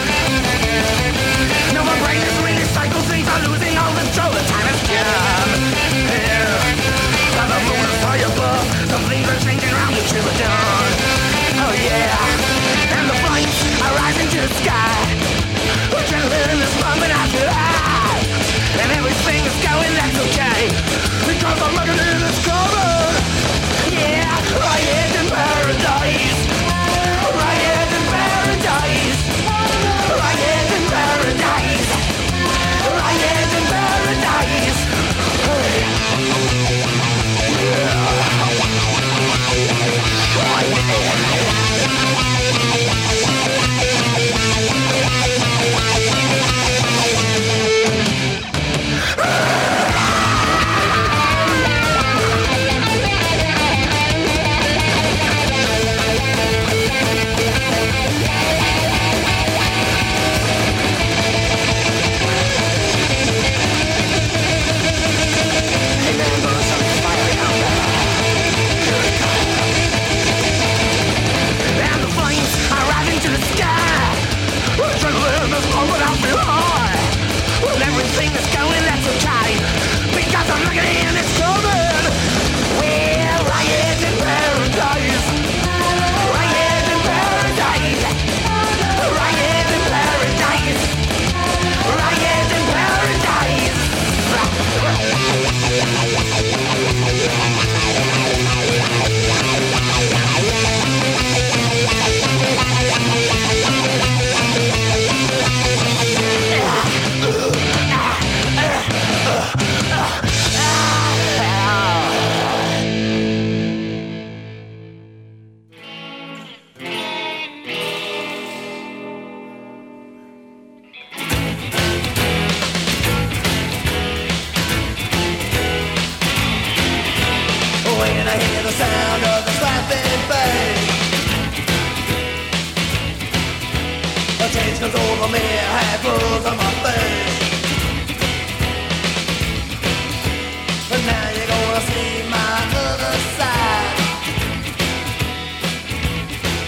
Now my brain is really cycle. Things are losing all control. The time has come. Yeah. Now the moon is high above. Some things are changing around the tree of dawn. Oh yeah. And the flames are rising to the sky. But you're living this moment after I. And everything is going, that's okay. Because I'm looking in this cover. Yeah, riot in paradise. Riot in paradise. Riot in paradise. Riot in paradise. And the flames are rising to the sky. Adrenaline is pumping out me high. Well, everything is going, that's okay. Because I'm looking in, it's coming. Well, riot in paradise. Riot in paradise. Riot in paradise. Riot in paradise. When I hear the sound of the slapping bass, a change comes over me, hair grows on my face. But now you're gonna see my other side.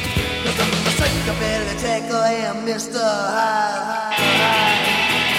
Jekyll and Mister Hyde. Hyde.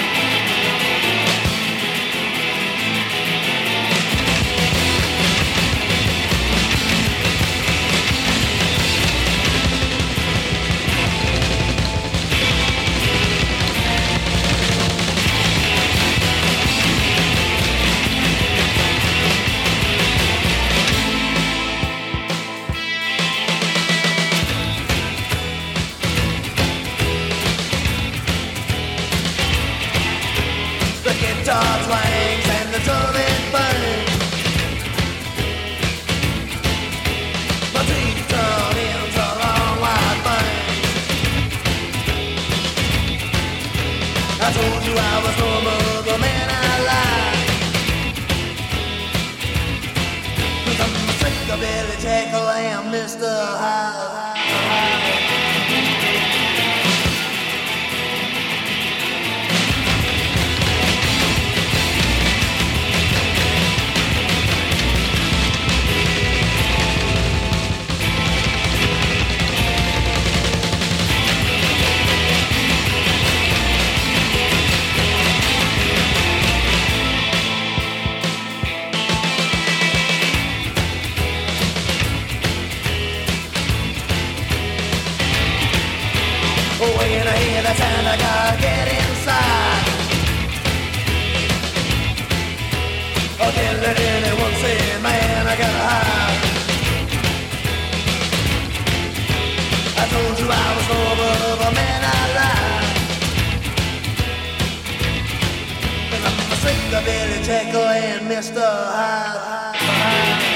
Guitar twangs and the drum it burns. My teeth turn into long white burns. I told you I was no more the man I lied. 'Cause I'm sick of Billy Jekyll and Mister Hyde. When I hear the sound, I gotta get inside. Oh, can't let anyone say, man, I gotta hide. I told you I was over the man I lied. 'Cause I'm sick of Billy Jekyll and Mister Hyde. Hyde.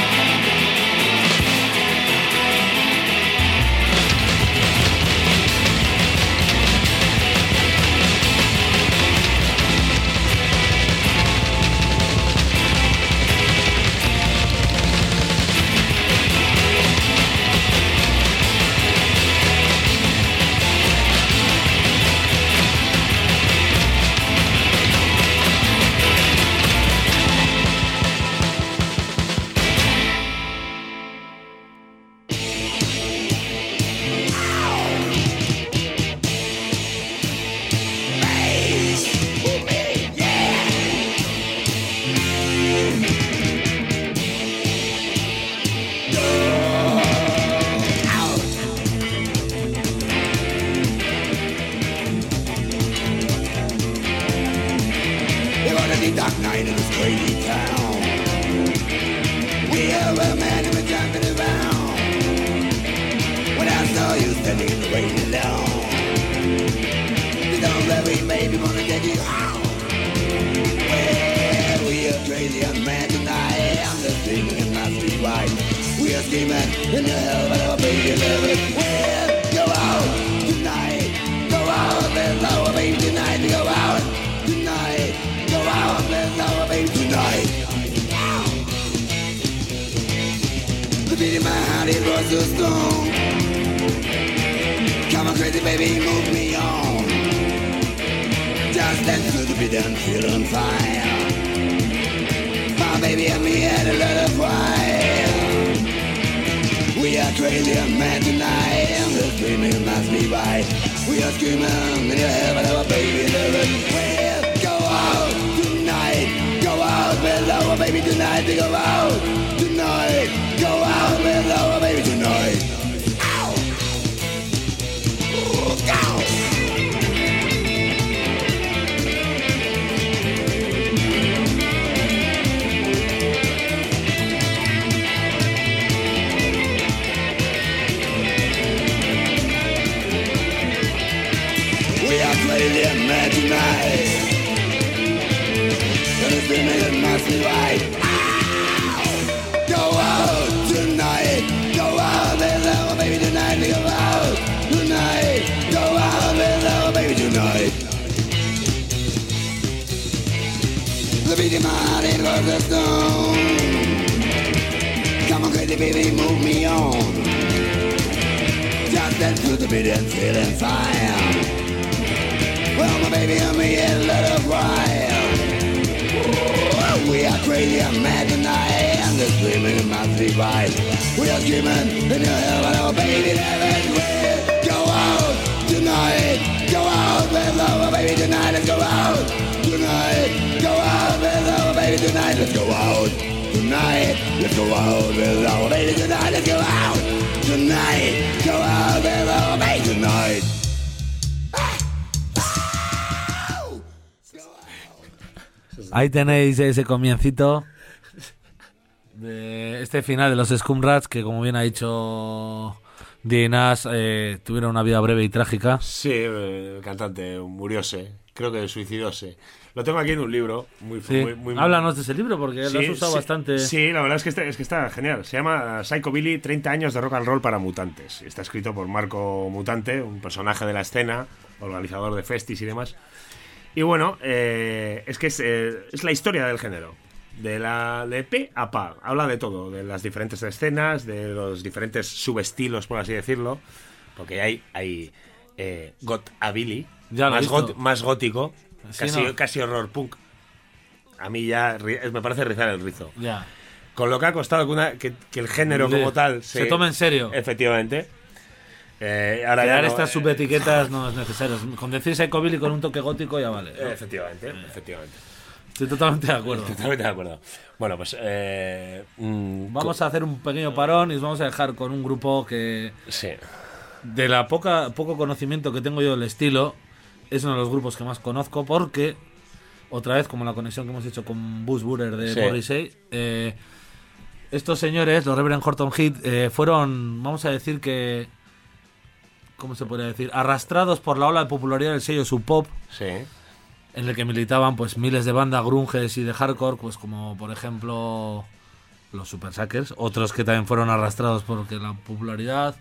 Dark night in this crazy town. We have a man in the jumping around. When I saw you standing in the rain alone, you don't worry, baby, wanna take you out. Well, we are crazy young man tonight. I'm just dreaming it must be right. We are scheming in the hell of our baby living. Well, go out tonight. Go out, there's our baby tonight. Go out tonight. Go out, there's our baby tonight. The beat in my heart, it was a stone. Come on, crazy baby, move me on. Just dance to the beat and feel on fire. My baby and me had a lot of fire. We are crazy and mad tonight, and the screaming must be right. We are screaming in the hell, but our baby living. Well, go out tonight, go out with our baby tonight. Go out tonight, go out with our baby tonight. Ow! Go! We are crazy and mad tonight, and it's been it must be right. Ow! Go out tonight, go out with our baby tonight. Go out tonight, go out with our baby tonight. The beat in my heart, it was a stone. Come on, crazy baby, move me on. Just dance to the beat and feeling fire. Well, my baby and me had a lot of fire. We are crazy and mad tonight, and the screaming must be right. We are screaming in the hell of our baby heaven. We'll go out let's go out tonight. Let's go out without me tonight. Let's go out tonight. Go out without me tonight. Ahí tenéis ese comiencito de este final de los Scum Rats, que como bien ha dicho Dinas, eh, tuvieron una vida breve y trágica. Sí, el cantante murióse, creo que suicidóse. Lo tengo aquí en un libro. Muy, Sí. muy, muy, Háblanos de ese libro porque Sí, lo has usado sí, bastante. Sí, la verdad es que, está, es que está genial. Se llama Psychobilly, treinta años de rock and roll para mutantes. Está escrito por Marco Mutante, un personaje de la escena, organizador de festis y demás. Y bueno, eh, es que es, eh, es la historia del género. De la de pe a pa. Habla de todo, de las diferentes escenas, de los diferentes subestilos, por así decirlo. Porque hay, hay eh, Gotabilly, Ya lo he más, visto. got- más gótico, Sí, casi, ¿no? casi horror punk. A mí ya ri- me parece rizar el rizo. Ya. Con lo que ha costado que, una- que, que el género Le- como tal se tome en serio. Efectivamente. Eh, ahora Crear ya no, estas eh, subetiquetas no es necesario. Con decir Psychobilly con un toque gótico ya vale. ¿no? Efectivamente, efectivamente. Estoy totalmente de acuerdo. Totalmente de acuerdo. Bueno, pues. Eh, mm, Vamos a hacer un pequeño parón y os vamos a dejar con un grupo que, co- Sí. de la poca poco conocimiento que tengo yo del estilo, es uno de los grupos que más conozco porque, otra vez, como la conexión que hemos hecho con Buzz Burger de Sí. Morrissey, eh, estos señores, los Reverend Horton Heat, eh, fueron, vamos a decir que, ¿cómo se podría decir? Arrastrados por la ola de popularidad del sello Sub Pop, Sí. en el que militaban pues miles de bandas grunges y de hardcore, pues como por ejemplo los Super Suckers, otros que también fueron arrastrados por la popularidad.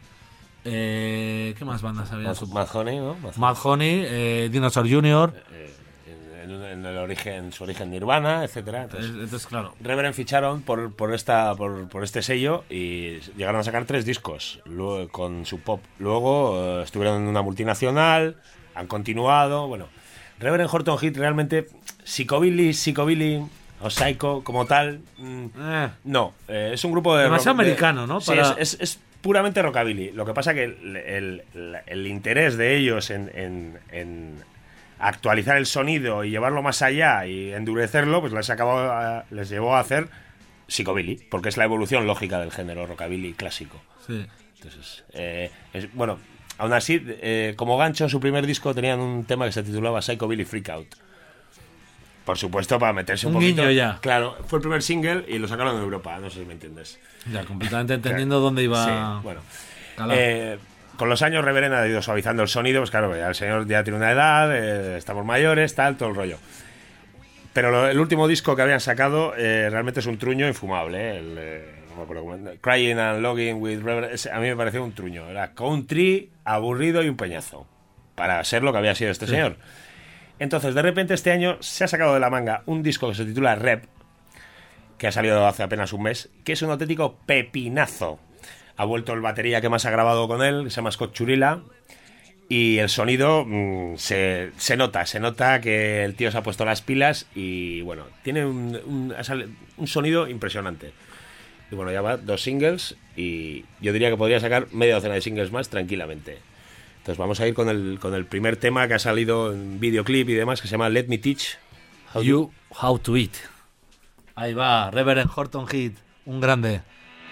Eh, ¿Qué más bandas había? Mad, Mad Honey, ¿no? Mad- Mad Honey, eh, Dinosaur Junior eh, en, en- en el origen, su origen Nirvana, etcétera. Entonces, Eh, Entonces, claro, Reverend ficharon por, por, esta, por, por este sello y llegaron a sacar tres discos luego, con su pop. Luego eh, estuvieron en una multinacional, han continuado. Bueno, Reverend Horton Heat realmente, Psychobilly, Psychobilly o Psycho como tal, mm, eh, no. eh, es un grupo de. Demasiado rock- de- americano, ¿no? Sí, Para- es, es- es puramente rockabilly. Lo que pasa que el, el- el- el interés de ellos en, en- en actualizar el sonido y llevarlo más allá y endurecerlo, pues les, acabó a- les llevó a hacer Psychobilly, porque es la evolución lógica del género rockabilly clásico. sí. Entonces, eh, es- bueno, aún así, eh, como gancho, en su primer disco tenían un tema que se titulaba Psychobilly Freakout. Por supuesto, para meterse un, Un poquito. guiño ya. Claro, fue el primer single y lo sacaron en Europa, no sé si me entiendes. Ya, completamente entendiendo dónde iba. Sí, bueno. calar. Eh, con los años Reverend ha ido suavizando el sonido, pues claro, ya el señor ya tiene una edad, eh, estamos mayores, tal, todo el rollo. Pero lo- el último disco que habían sacado eh, realmente es un truño infumable. eh, el, eh, no me acuerdo cómo- Crying and Logging with Reverend. ese a mí me pareció un truño. Era country, aburrido y un peñazo. Para ser lo que había sido este Sí. señor. Entonces, de repente, este año se ha sacado de la manga un disco que se titula Rep, que ha salido hace apenas un mes, que es un auténtico pepinazo. Ha vuelto el batería que más ha grabado con él, que se llama Scott Churila, y el sonido mm, se, se nota, se nota que el tío se ha puesto las pilas y, bueno, tiene un, un, ha sali- un sonido impresionante. Y bueno, ya va dos singles y yo diría que podría sacar media docena de singles más tranquilamente. Entonces vamos a ir con el, con el primer tema que ha salido en videoclip y demás, que se llama Let Me Teach How You How to Eat. Ahí va, Reverend Horton Heat, un grande.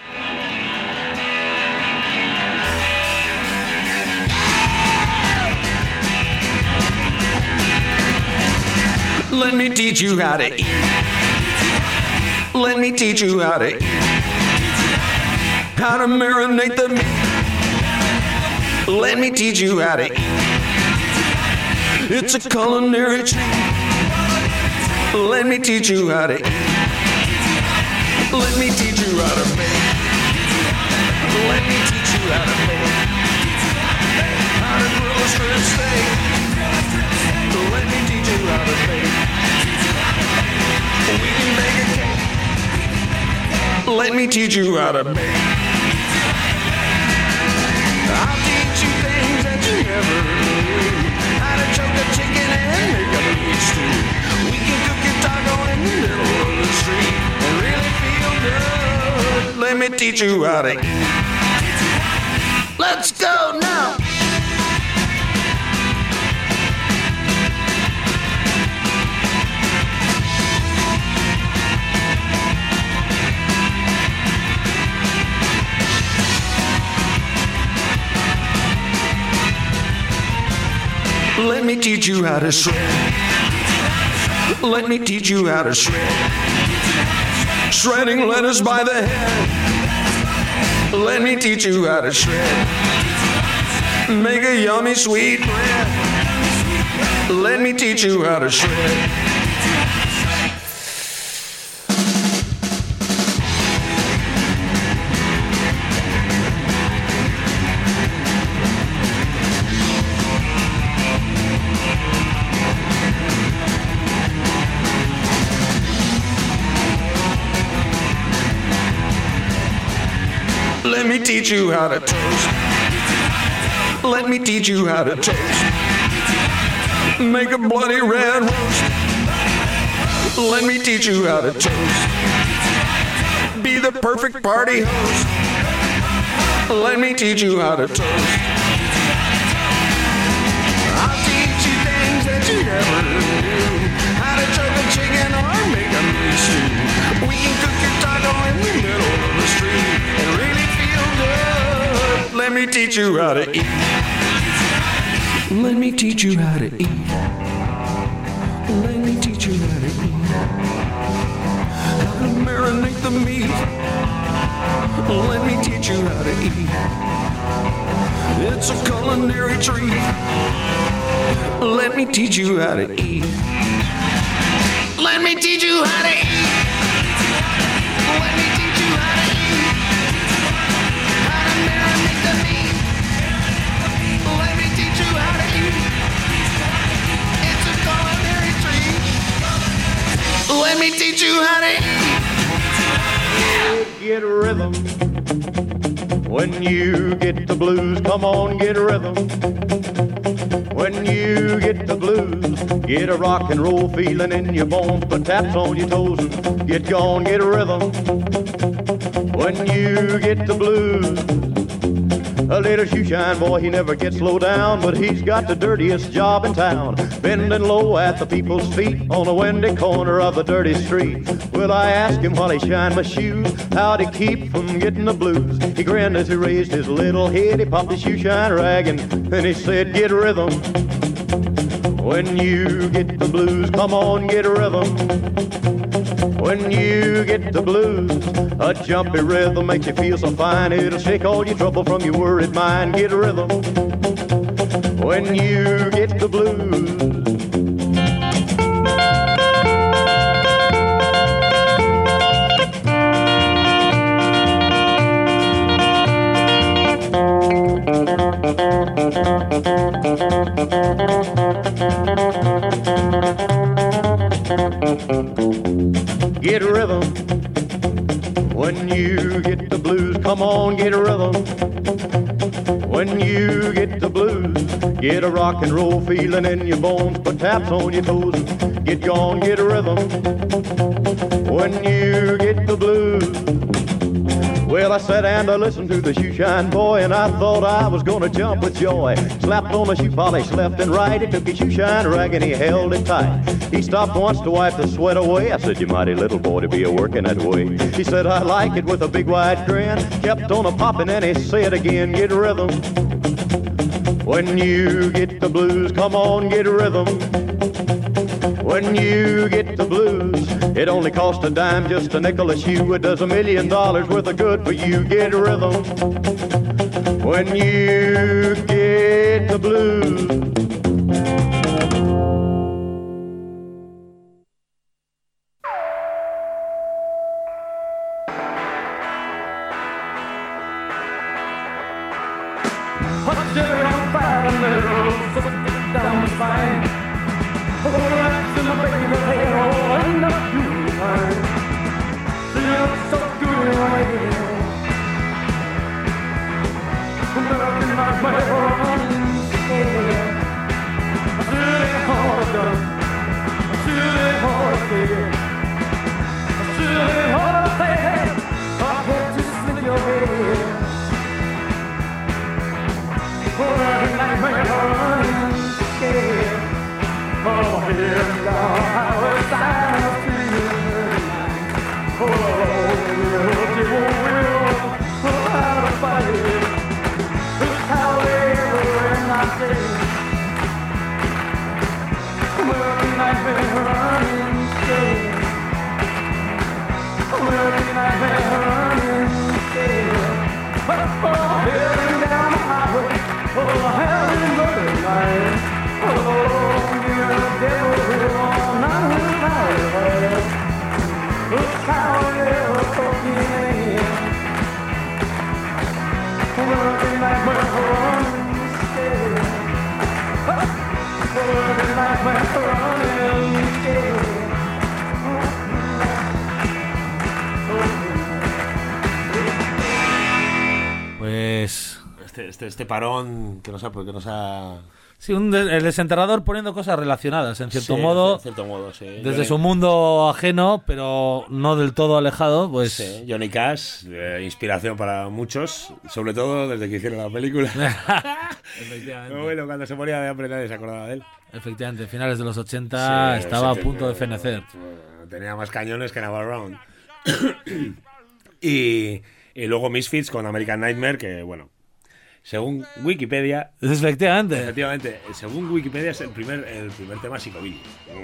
Let me teach you how to eat. Let me teach you how to eat. How to marinate the meat. Let me teach you how to eat. It's a culinary treat. Let me teach you how to eat. Let me teach you how to bake. Let me teach you how to bake. How to grill a strip steak. Let me teach you how to bake. We can bake a cake. Let me teach you how to bake. I'll teach you things that you never knew. How to choke a chicken and make a beef stew. We can cook your taco in the middle of the street and really feel good. Let me teach you how to eat. Let's go now. Let me teach you how to shred. Let me teach you how to shred. Shredding lettuce by the head. Let me teach you how to shred. Make a yummy sweet bread. Let me teach you how to shred. Let me teach you how to toast. Let me teach you how to toast. Make a bloody red roast. Let me teach you how to toast. Be the perfect party host. Let me teach you how to toast. I'll teach you things that you never knew. How to choke a chicken or make a meat stew. We can cook your taco in the middle of the street and really feel good. Let me teach you how to eat. Let me teach you how to eat. Let me teach you how to eat. How to marinate the meat. Let me teach you how to eat. It's a culinary treat. Let me teach you how to eat. Let me teach you how to eat. Let me teach you how to eat. How to marinate the meat. Let me teach you how to eat. It's a culinary treat. Let me teach you how to eat. Get rhythm. When you get the blues, come on, get rhythm. When you get the blues, get a rock and roll feeling in your bones, put taps on your toes and get gone, get a rhythm. When you get the blues, a little shoeshine boy, he never gets low down, but he's got the dirtiest job in town, bending low at the people's feet on a windy corner of a dirty street. Well, I asked him while he shined my shoes, how'd he keep from getting the blues? He grinned as he raised his little head, he popped his shoeshine rag and then he said, get rhythm. When you get the blues, come on, get rhythm. When you get the blues, a jumpy rhythm makes you feel so fine. It'll shake all your trouble from your worried mind. Get a rhythm. When you get the blues. Get a rhythm. When you get the blues, come on, get a rhythm. When you get the blues, get a rock and roll feeling in your bones, put taps on your toes, get gone, get a rhythm. When you get the blues. Well, I sat and I listened to the shoeshine boy, and I thought I was gonna jump with joy. Slapped on the shoe polish left and right, he took his shoeshine rag and he held it tight. He stopped once to wipe the sweat away. I said, you mighty little boy to be a working that way. He said, I like it with a big wide grin. Kept on a popping and he said again, get rhythm. When you get the blues, come on, get rhythm. When you get the blues, it only costs a dime, just a nickel a shoe. It does a million dollars worth of good for you. Get rhythm. When you get the blues. life went running scared. Pues Este, este, este parón que nos ha... Que nos ha... sí, un de- el desenterrador poniendo cosas relacionadas, en cierto Sí, modo, en cierto modo, sí. desde Johnny- su mundo ajeno, pero no del todo alejado, pues... Sí, Johnny Cash, eh, inspiración para muchos, sobre todo desde que hicieron la película. Efectivamente. Pero bueno, cuando se moría de hambre nadie se acordaba de él. Efectivamente, finales de los ochenta Sí, estaba sí, a punto de sí, fenecer. Tenía más cañones que Navarro Round. y, y luego Misfits con American Nightmare, que bueno, según Wikipedia, Efectivamente. efectivamente, según Wikipedia es el primer, el primer tema psicobilly.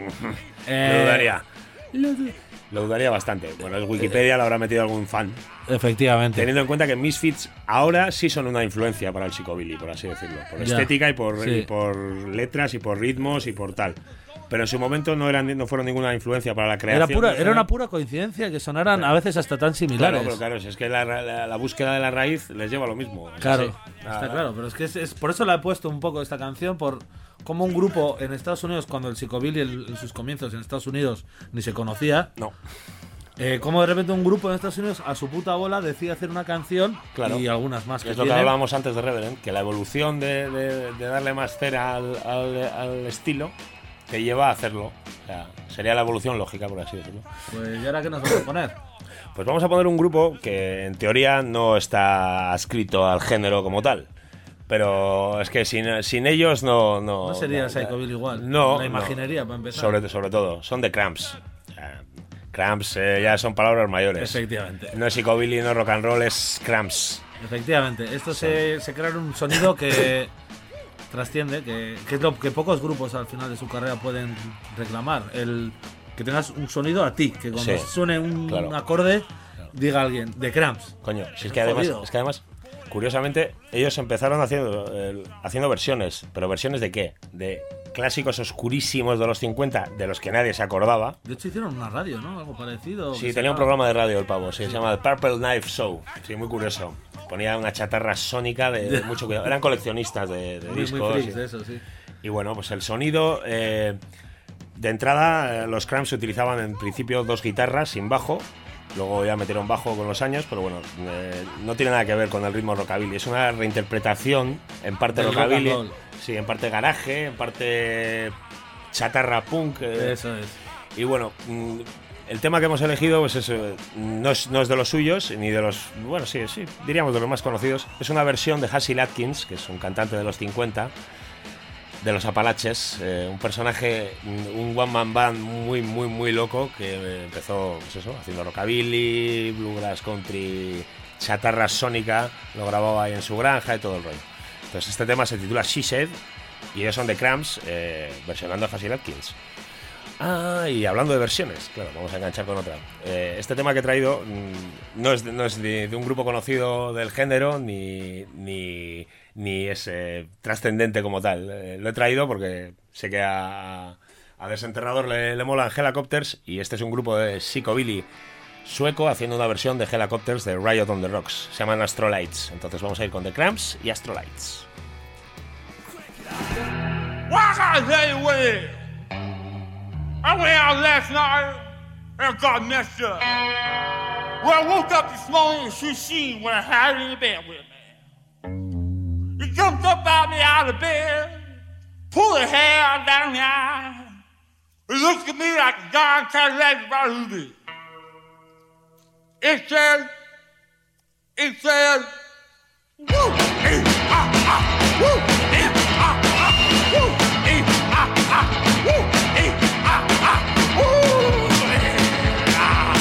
Eh, Lo dudaría. Lo, du- lo dudaría bastante. Bueno, el Wikipedia lo habrá metido algún fan. Efectivamente. Teniendo en cuenta que Misfits ahora sí son una influencia para el psicobilly, por así decirlo. Por Ya. estética y por, Sí. y por letras y por ritmos y por tal. Pero en su momento no eran no fueron ninguna influencia para la creación. Era, pura, de- era una pura coincidencia que sonaran a veces hasta tan Claro, similares. pero claro, si es que la, la- la búsqueda de la raíz les lleva a lo mismo. Es Claro, así. está Ah, claro, pero es que es, es- por eso la he puesto un poco esta canción, por como un grupo en Estados Unidos, cuando el psicobilly el- en sus comienzos en Estados Unidos ni se conocía, No, eh, como de repente un grupo en Estados Unidos a su puta bola decide hacer una canción Claro. y algunas más que es lo que tiene. hablábamos antes de Reverend, que la evolución de, de- de darle más cera al, al- al estilo te lleva a hacerlo. O sea, sería la evolución lógica, por así decirlo. Pues ¿y ahora qué nos vamos a poner? Pues vamos a poner un grupo que en teoría no está adscrito al género como tal. Pero es que sin, sin ellos no... No, No sería no, Psychobilly igual. No. La imaginería, no. para empezar. Sobre, sobre todo, son de Cramps. O sea, Cramps eh, ya son palabras mayores. Efectivamente. No es psicobilly, no rock and roll, es Cramps. Efectivamente. Esto se, se crea un sonido que trasciende, que, que es lo que pocos grupos al final de su carrera pueden reclamar. El que tengas un sonido a ti, que cuando Sí, suene un claro. acorde diga alguien, de Cramps. Coño, si es que además, Jodido. es que además, curiosamente, ellos empezaron haciendo, eh, haciendo versiones. ¿Pero versiones de qué? De clásicos oscurísimos de los cincuenta, de los que nadie se acordaba. De hecho hicieron una radio, ¿no? Algo parecido. Sí, que se tenía un llamaba- programa de radio el pavo, sí, se llama The Purple Knife Show. Sí, muy curioso. Ponía una chatarra sónica de, de mucho cuidado. Eran coleccionistas de, de Muy, muy discos. freaks y, de eso, sí. y bueno, pues el sonido... eh, de entrada, eh, los Cramps utilizaban en principio dos guitarras sin bajo. Luego ya metieron bajo con los años, pero bueno, eh, no tiene nada que ver con el ritmo rockabilly. Es una reinterpretación, en parte Del rock rockabilly, and roll. sí, en parte garaje, en parte chatarra punk. eh, Eso es. y bueno, mm, el tema que hemos elegido pues es, eh, no, es, no es de los suyos, ni de los... Bueno, sí, sí, diríamos de los más conocidos. Es una versión de Hasil Atkins, que es un cantante de los cincuenta, de los Apalaches, eh, un personaje, un one man band muy, muy, muy loco que empezó, pues eso, haciendo rockabilly, bluegrass, country, chatarra sónica, lo grababa ahí en su granja y todo el rollo. Entonces este tema se titula She Said y ellos son de Cramps, eh, versionando a Hasil Atkins. Ah, y hablando de versiones, claro, vamos a enganchar con otra. Eh, este tema que he traído mm, no es, de, no es de, de un grupo conocido del género, ni, ni, ni es eh, trascendente como tal. Eh, lo he traído porque sé que a, a Desenterrador le, le molan Helicopters, y este es un grupo de psicobilly sueco haciendo una versión de Helicopters de Riot on the Rocks. Se llaman Astrolights. Entonces vamos a ir con The Cramps y Astrolights. Why I tell you what it is? I went out last night and got messed up. Well, I woke up this morning and she seen what I had in the bed with me. He jumped up out me out of bed, pulled her hair down the eye. It looks at me like a darn Cadillac about who did. It said, it said, woo, eh, ah, ah, woo, eh, ah, ah, woo, eh, ah, ah, woo, eh, ah, ah, woo, eh,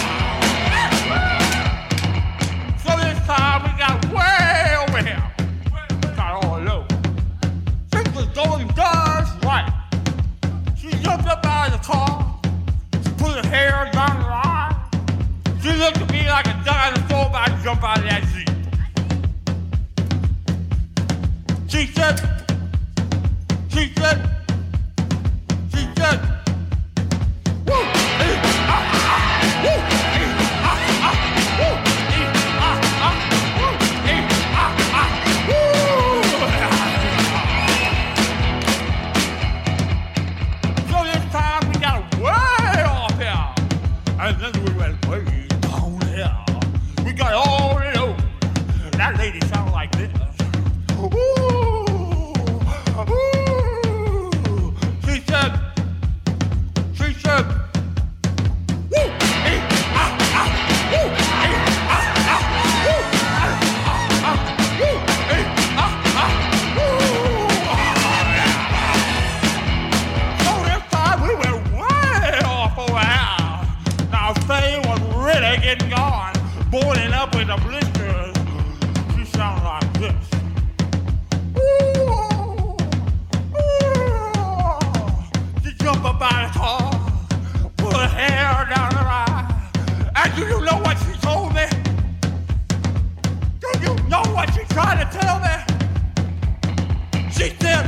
ah. So this time we got way over here. Got all low. Things was going just right. She jumped up out of the car. She put her hair down her eye. She looked at me like a dinosaur about to jump out of that seat. She said, she said, she said, woo, eh, ah, ah, woo, eh, ah, ah, woo, eh, ah, ah, woo, eh, ah, ah, woo. And then we went way down here. We got all the way. That lady sounded like this. Ooh, ooh. She said, she said, woo, eh, ah, ah, woo, eh, ah, ah, woo, ah, ah, ah, woo, eh, ah, ah, woo, ah, yeah. So this time we went way off over here. Now Faye was really getting on, boiling up with the blisters. She sounded like this. Jump up out of the car, put her hair down her eye. And do you know what she told me? Do you know what she tried to tell me? She said,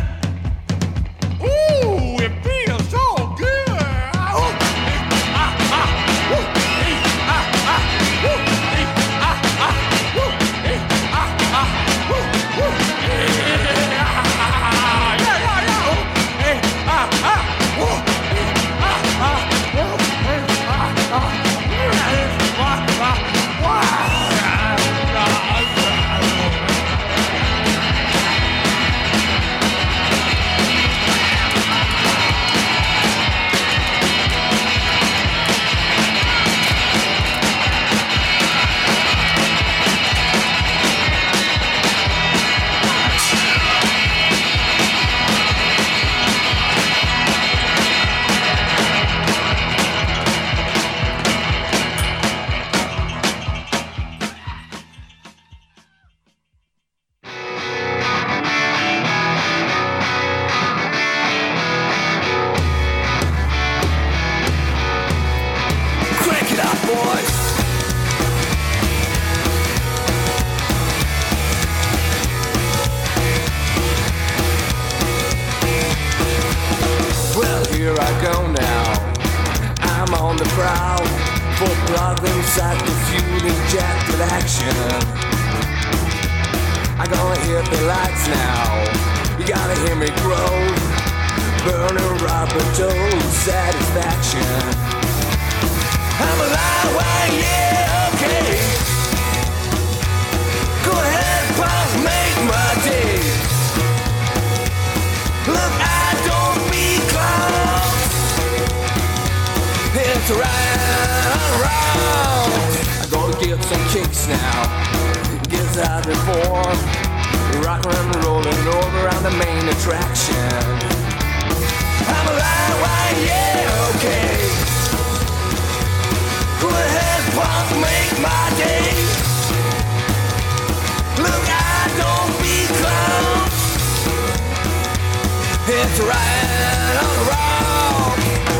ooh, it feels so good. Ooh, ah, ah, woo, eh, ah, ah, woo, eh, ah, ah, woo, eh, ah, ah, woo, woo, eh, ah, ah, yeah, yeah, yeah, ooh, eh, ah, ah. Crank it up, boys. Well, here I go now. I'm on the prowl for plug inside the fuel injected action. I'm gonna hit the lights now. You gotta hear me grow. Burning rubber toad satisfaction. I'm alive, why, yeah, okay. Go ahead, punk, make my day. Look, I don't be clowns. It's right around. I gotta get some kicks now. Get out and form. Rockin' and rolling over on the main attraction. I'm alive, why, yeah, okay. Go ahead, punk, make my day. Look, I don't be clowns. It's right on the rock.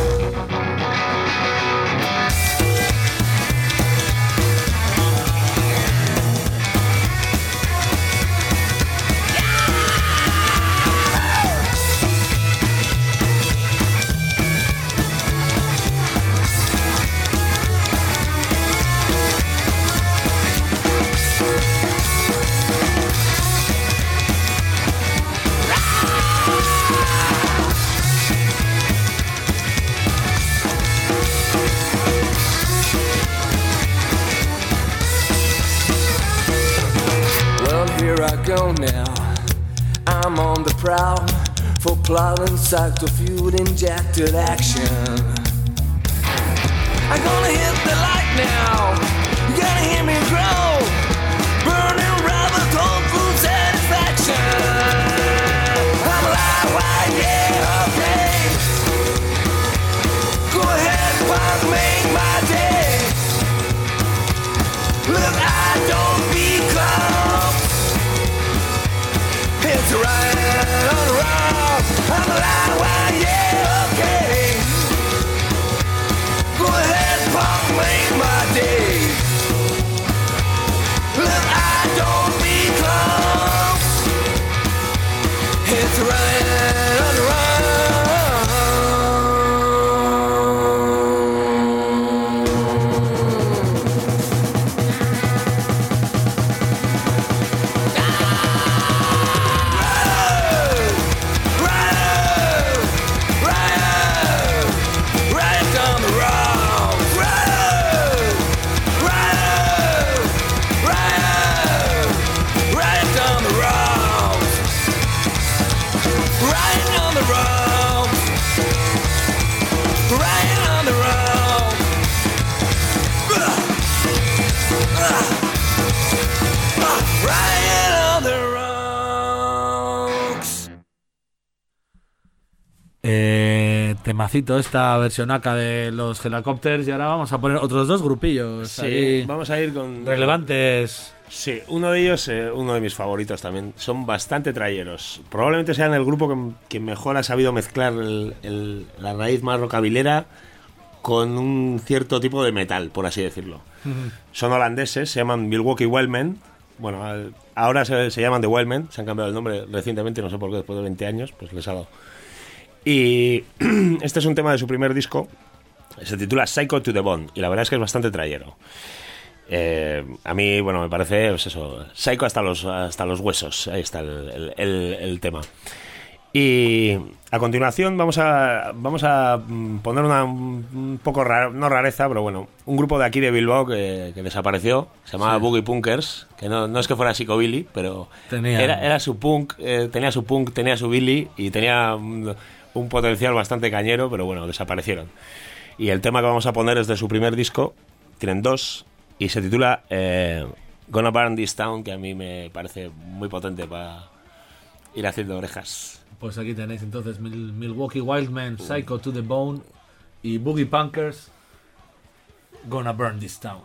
Here I go now. I'm on the prowl for plowing cycle fuel injected action. I'm gonna hit the light now. You gotta hear me grow. Burning rubber, cold food satisfaction. I'm alive, why, yeah, okay. Go ahead, punk, make my day. Look, I don't be clowns. It's right on the rock. I'm alive, why, yeah, okay. Go ahead, punk, make my day. temacito, esta versionaca de los Helicopters. Y ahora vamos a poner otros dos grupillos. Sí, ahí vamos a ir con... relevantes. Sí, uno de ellos, eh, uno de mis favoritos también. Son bastante trayeros. Probablemente sean el grupo que, que mejor ha sabido mezclar el, el, la raíz más rockabilera con un cierto tipo de metal, por así decirlo. Uh-huh. Son holandeses, se llaman Milwaukee Wildmen. Bueno, al, ahora se, se llaman The Wildmen, se han cambiado el nombre recientemente, no sé por qué, después de veinte años, pues les ha dado. Y este es un tema de su primer disco, se titula Psycho to the Bone, y la verdad es que es bastante trayero. Eh, a mí, bueno, me parece, pues eso, psycho hasta los, hasta los huesos, ahí está el, el, el, el tema. Y a continuación vamos a vamos a poner una un poco rara, no rareza, pero bueno, un grupo de aquí de Bilbao que, que desapareció, se llamaba sí. Boogie Punkers, que no, no es que fuera psicobilly, pero tenía. Era, era su punk, eh, tenía su punk, tenía su billy y tenía un, un potencial bastante cañero, pero bueno, desaparecieron. Y el tema que vamos a poner es de su primer disco, tienen dos, y se titula eh, Gonna Burn This Town, que a mí me parece muy potente para ir haciendo orejas. Pues aquí tenéis entonces Mil- Milwaukee Wildmen, Psycho to the Bone y Boogie Punkers, Gonna Burn This Town.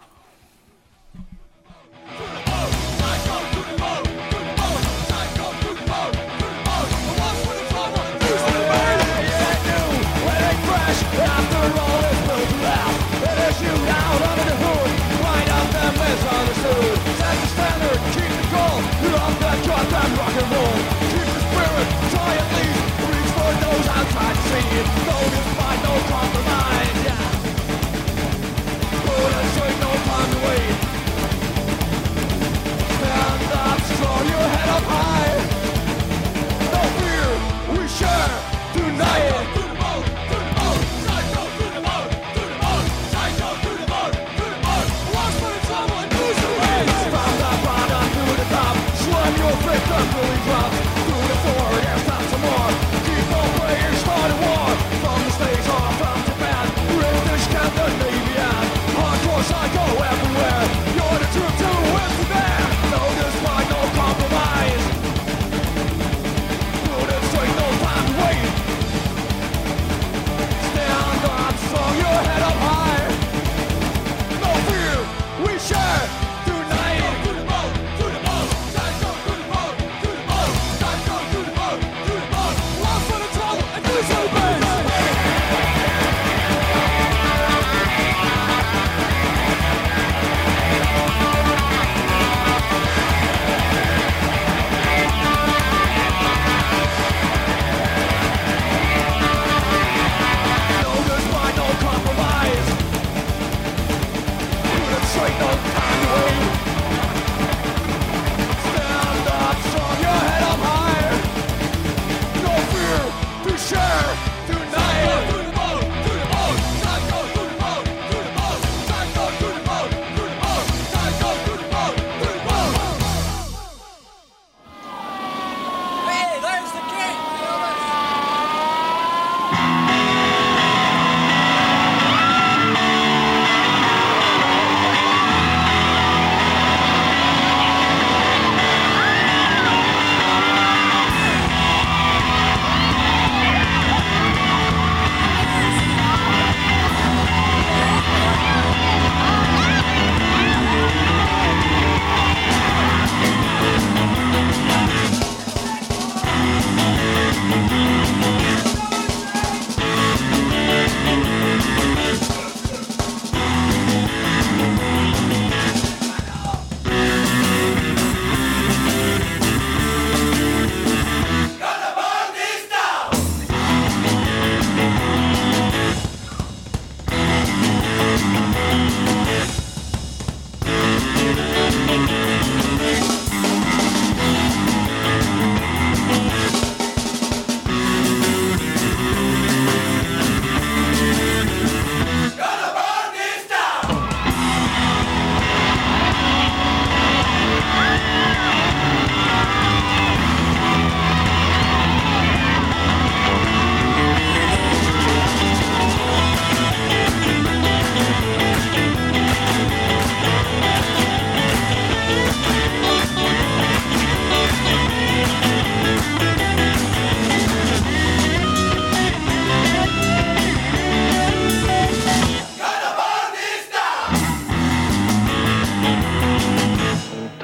Outside to see it, no despite, no compromise, yeah. Put a straight, no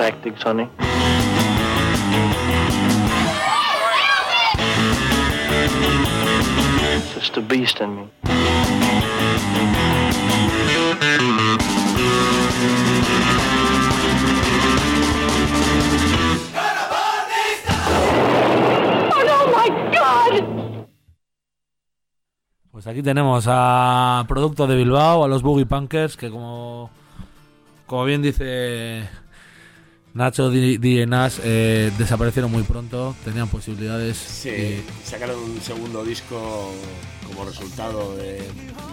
tactics, honey. Just a beast in me. Oh my God! Pues aquí tenemos a producto de Bilbao, a los Boogie Punkers, que como, como bien dice Nacho D J Nash, eh, desaparecieron muy pronto, tenían posibilidades. Sí, y... sacaron un segundo disco como resultado de, de,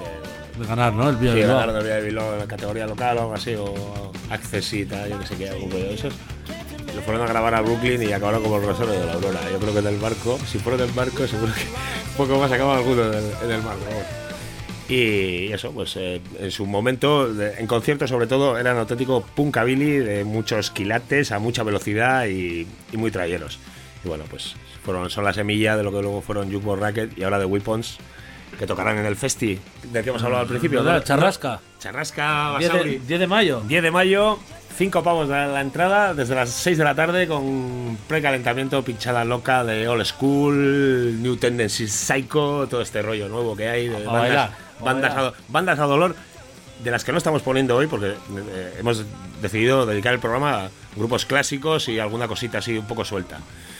de ganar, ¿no? El Vía sí, Bilbao. ganar el Vía Bilbao en la categoría local o algo así, o Accesita, yo que sé qué, algo de esos. Lo fueron a grabar a Brooklyn y acabaron como el Rosario de la Aurora. Yo creo que del barco, si fueron del barco, seguro que un poco más acaba alguno en el, en el mar. ¿No? Y eso, pues eh, en su momento, de, en concierto sobre todo, eran auténtico punkabilly de muchos quilates a mucha velocidad y, y muy trayeros. Y bueno, pues fueron, son la semilla de lo que luego fueron Jukebox Racket y ahora The Weapons, que tocarán en el festi del que hemos hablado al principio. ¿No? Charrasca. Charrasca, Basauri. diez de mayo. diez de mayo. Cinco pavos de la entrada desde las seis de la tarde con precalentamiento, pinchada loca de Old School, New Tendencies, Psycho, todo este rollo nuevo que hay de A bandas, bailar, a bandas, a, bandas a dolor, de las que no estamos poniendo hoy porque eh, hemos decidido dedicar el programa a grupos clásicos y alguna cosita así un poco suelta.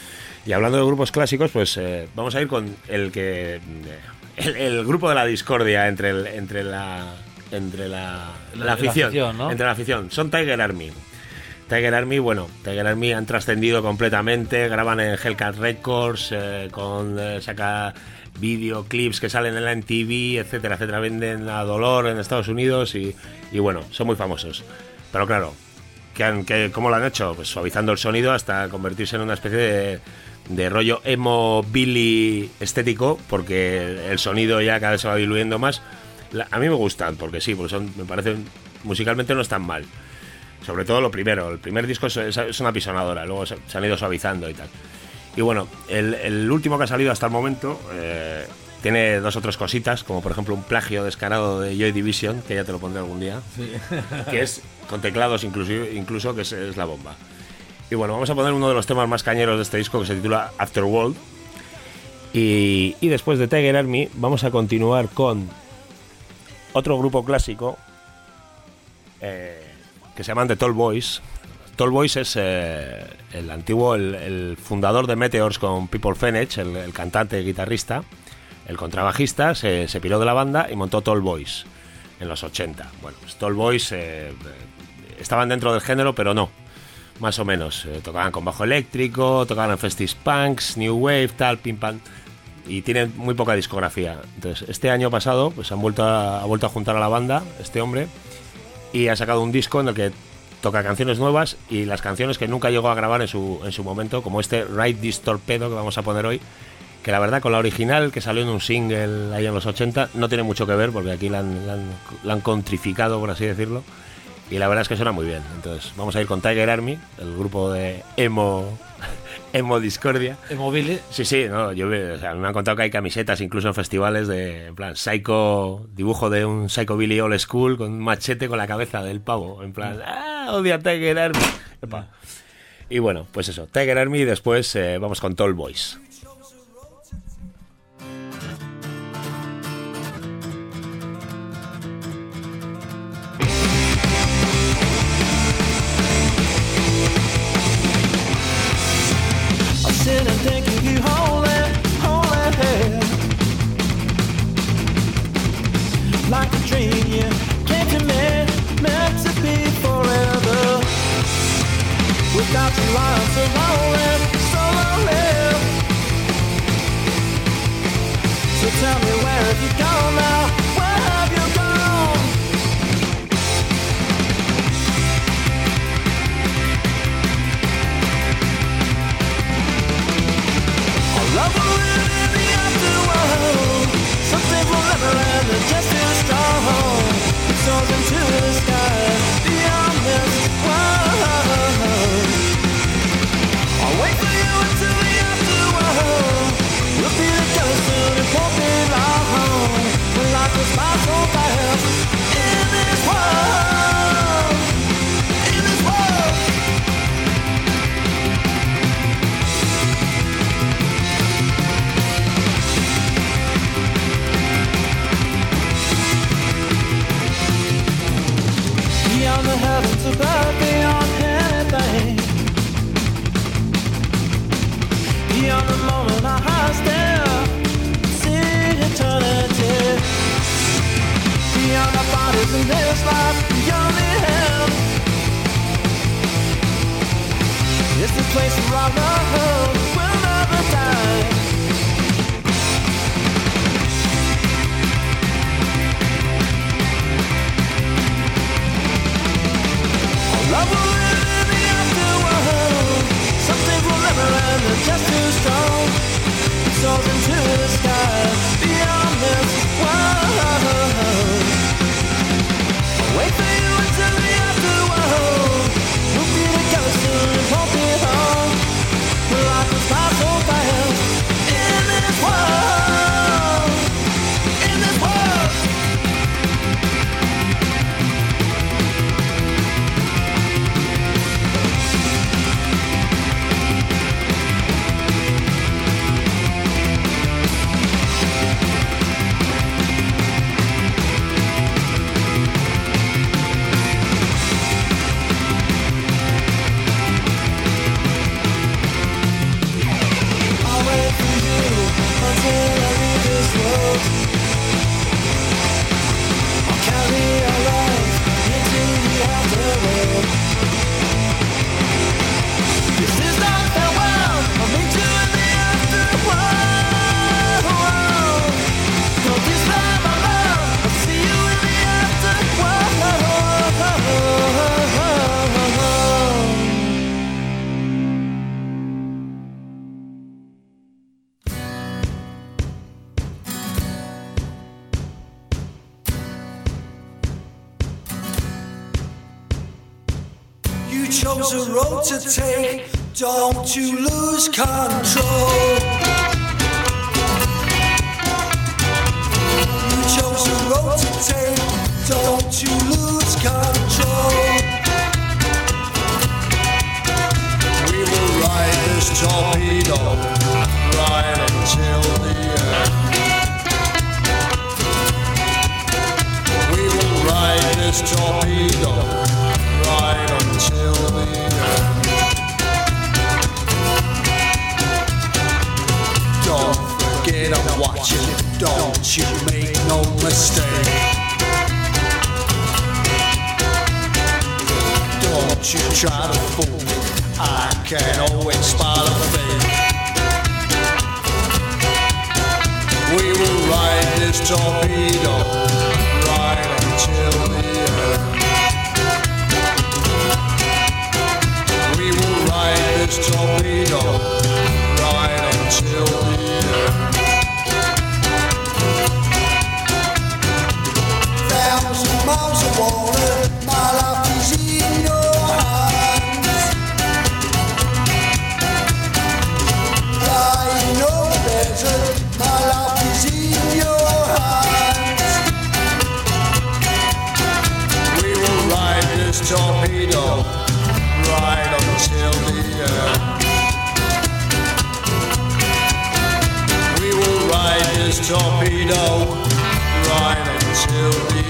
Y hablando de grupos clásicos, pues eh, vamos a ir con el que eh, el, el grupo de la discordia entre el, entre la entre la, la, la afición, la afición ¿no? entre la afición, son Tiger Army. Tiger Army, bueno, Tiger Army han trascendido completamente, graban en Hellcat Records, eh, con eh, saca videoclips que salen en la M T V, etcétera, etcétera, venden a dolor en Estados Unidos y, y bueno, son muy famosos. Pero claro, ¿qué han, qué, ¿cómo lo han hecho? Pues suavizando el sonido hasta convertirse en una especie de, de rollo emo Billy estético, porque el sonido ya cada vez se va diluyendo más. A mí me gustan, porque sí, porque son, me parecen, musicalmente no están mal. Sobre todo lo primero, el primer disco es, es una pisonadora, luego se, se han ido suavizando y tal. Y bueno, el, el último que ha salido hasta el momento eh, tiene dos o tres cositas, como por ejemplo un plagio descarado de Joy Division, que ya te lo pondré algún día, sí. Que es con teclados incluso, incluso que es, es la bomba. Y bueno, vamos a poner uno de los temas más cañeros de este disco, que se titula Afterworld. Y, y después de Tiger Army vamos a continuar con otro grupo clásico eh, que se llaman The Tall Boys. Tall Boys es eh, el antiguo, el, el fundador de Meteors con People Fenech, el, el cantante, guitarrista, el contrabajista, se, se piró de la banda y montó Tall Boys en los ochenta. Bueno, pues Tall Boys eh, estaban dentro del género, pero no, más o menos. Eh, tocaban con bajo eléctrico, tocaban en Festis Punks, New Wave, tal, pim pam. Y tienen muy poca discografía. Entonces, este año pasado, pues han vuelto a, ha vuelto a juntar a la banda, este hombre, y ha sacado un disco en el que toca canciones nuevas y las canciones que nunca llegó a grabar en su, en su momento, como este Ride This Torpedo que vamos a poner hoy, que la verdad con la original que salió en un single ahí en los ochenta no tiene mucho que ver, porque aquí la han, la han, la han contrificado, por así decirlo, y la verdad es que suena muy bien. Entonces, vamos a ir con Tiger Army, el grupo de emo... Emo Discordia. Emo Billy. Sí, sí, no, yo o sea, me han contado que hay camisetas incluso en festivales de, en plan, Psycho, dibujo de un Psycho Billy Old School con un machete con la cabeza del pavo, en plan, ¡ah, odia Tiger Army! Epa. Y bueno, pues eso, Tiger Army y después eh, vamos con Tall Boys. Sitting thinking you hold it, hold it like a dream you came to me, meant to be forever. Without you lying so lonely, so lonely. So tell me, where have you gone now? Where have you gone? Love will live in the afterworld. Some things will never end, they're just too strong. It soars into the sky beyond this world. and there's life beyond the end. It's the place where our love will never die. Our love will live in the afterworld. Some things will never end, they're just too strong. It soars into the sky beyond this world. Wait for you until the afterworld. We'll be together soon and won't be long. Life will fly so fast in this world. In this world. You chose a road to take, don't you lose control. You chose a road to take, don't you lose control. We will ride this torpedo right until the end. We will ride this torpedo right until the end. Don't forget I'm watching, don't you make no mistake. Don't you try to fool me, I can always spot a fake. We will ride this torpedo right until the end. We will ride this torpedo right until the end. Thousand miles of water, my life is in your hands. Lying over the desert, my life is in your hands. We will ride this torpedo right until the end. We will ride this torpedo right until the end.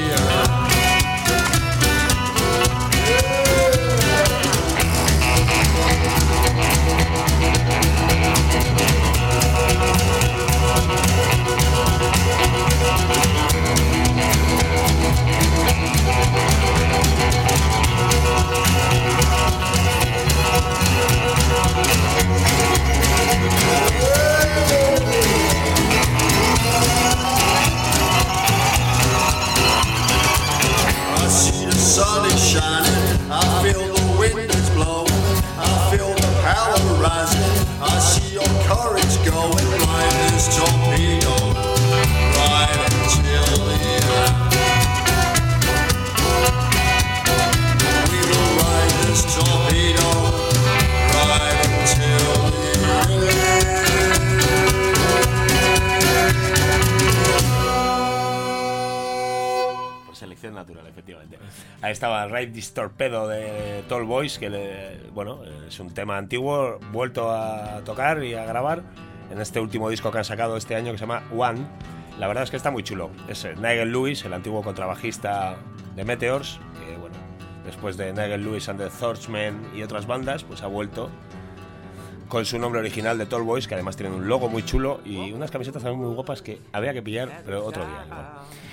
I see the sun is shining, I feel the wind is blowing, I feel the power rising, I see your courage going. Ride this torpedo right until the end. We will ride this torpedo right until the Selección natural, efectivamente. Ahí estaba Ride This Torpedo de Tall Boys, que le, bueno, es un tema antiguo, vuelto a tocar y a grabar en este último disco que han sacado este año, que se llama One. La verdad es que está muy chulo. Es Nigel Lewis, el antiguo contrabajista de Meteors, que bueno, después de Nigel Lewis and the Thorchmen y otras bandas, pues ha vuelto con su nombre original de Tall Boys, que además tienen un logo muy chulo y unas camisetas también muy guapas que habría que pillar, pero otro día igual.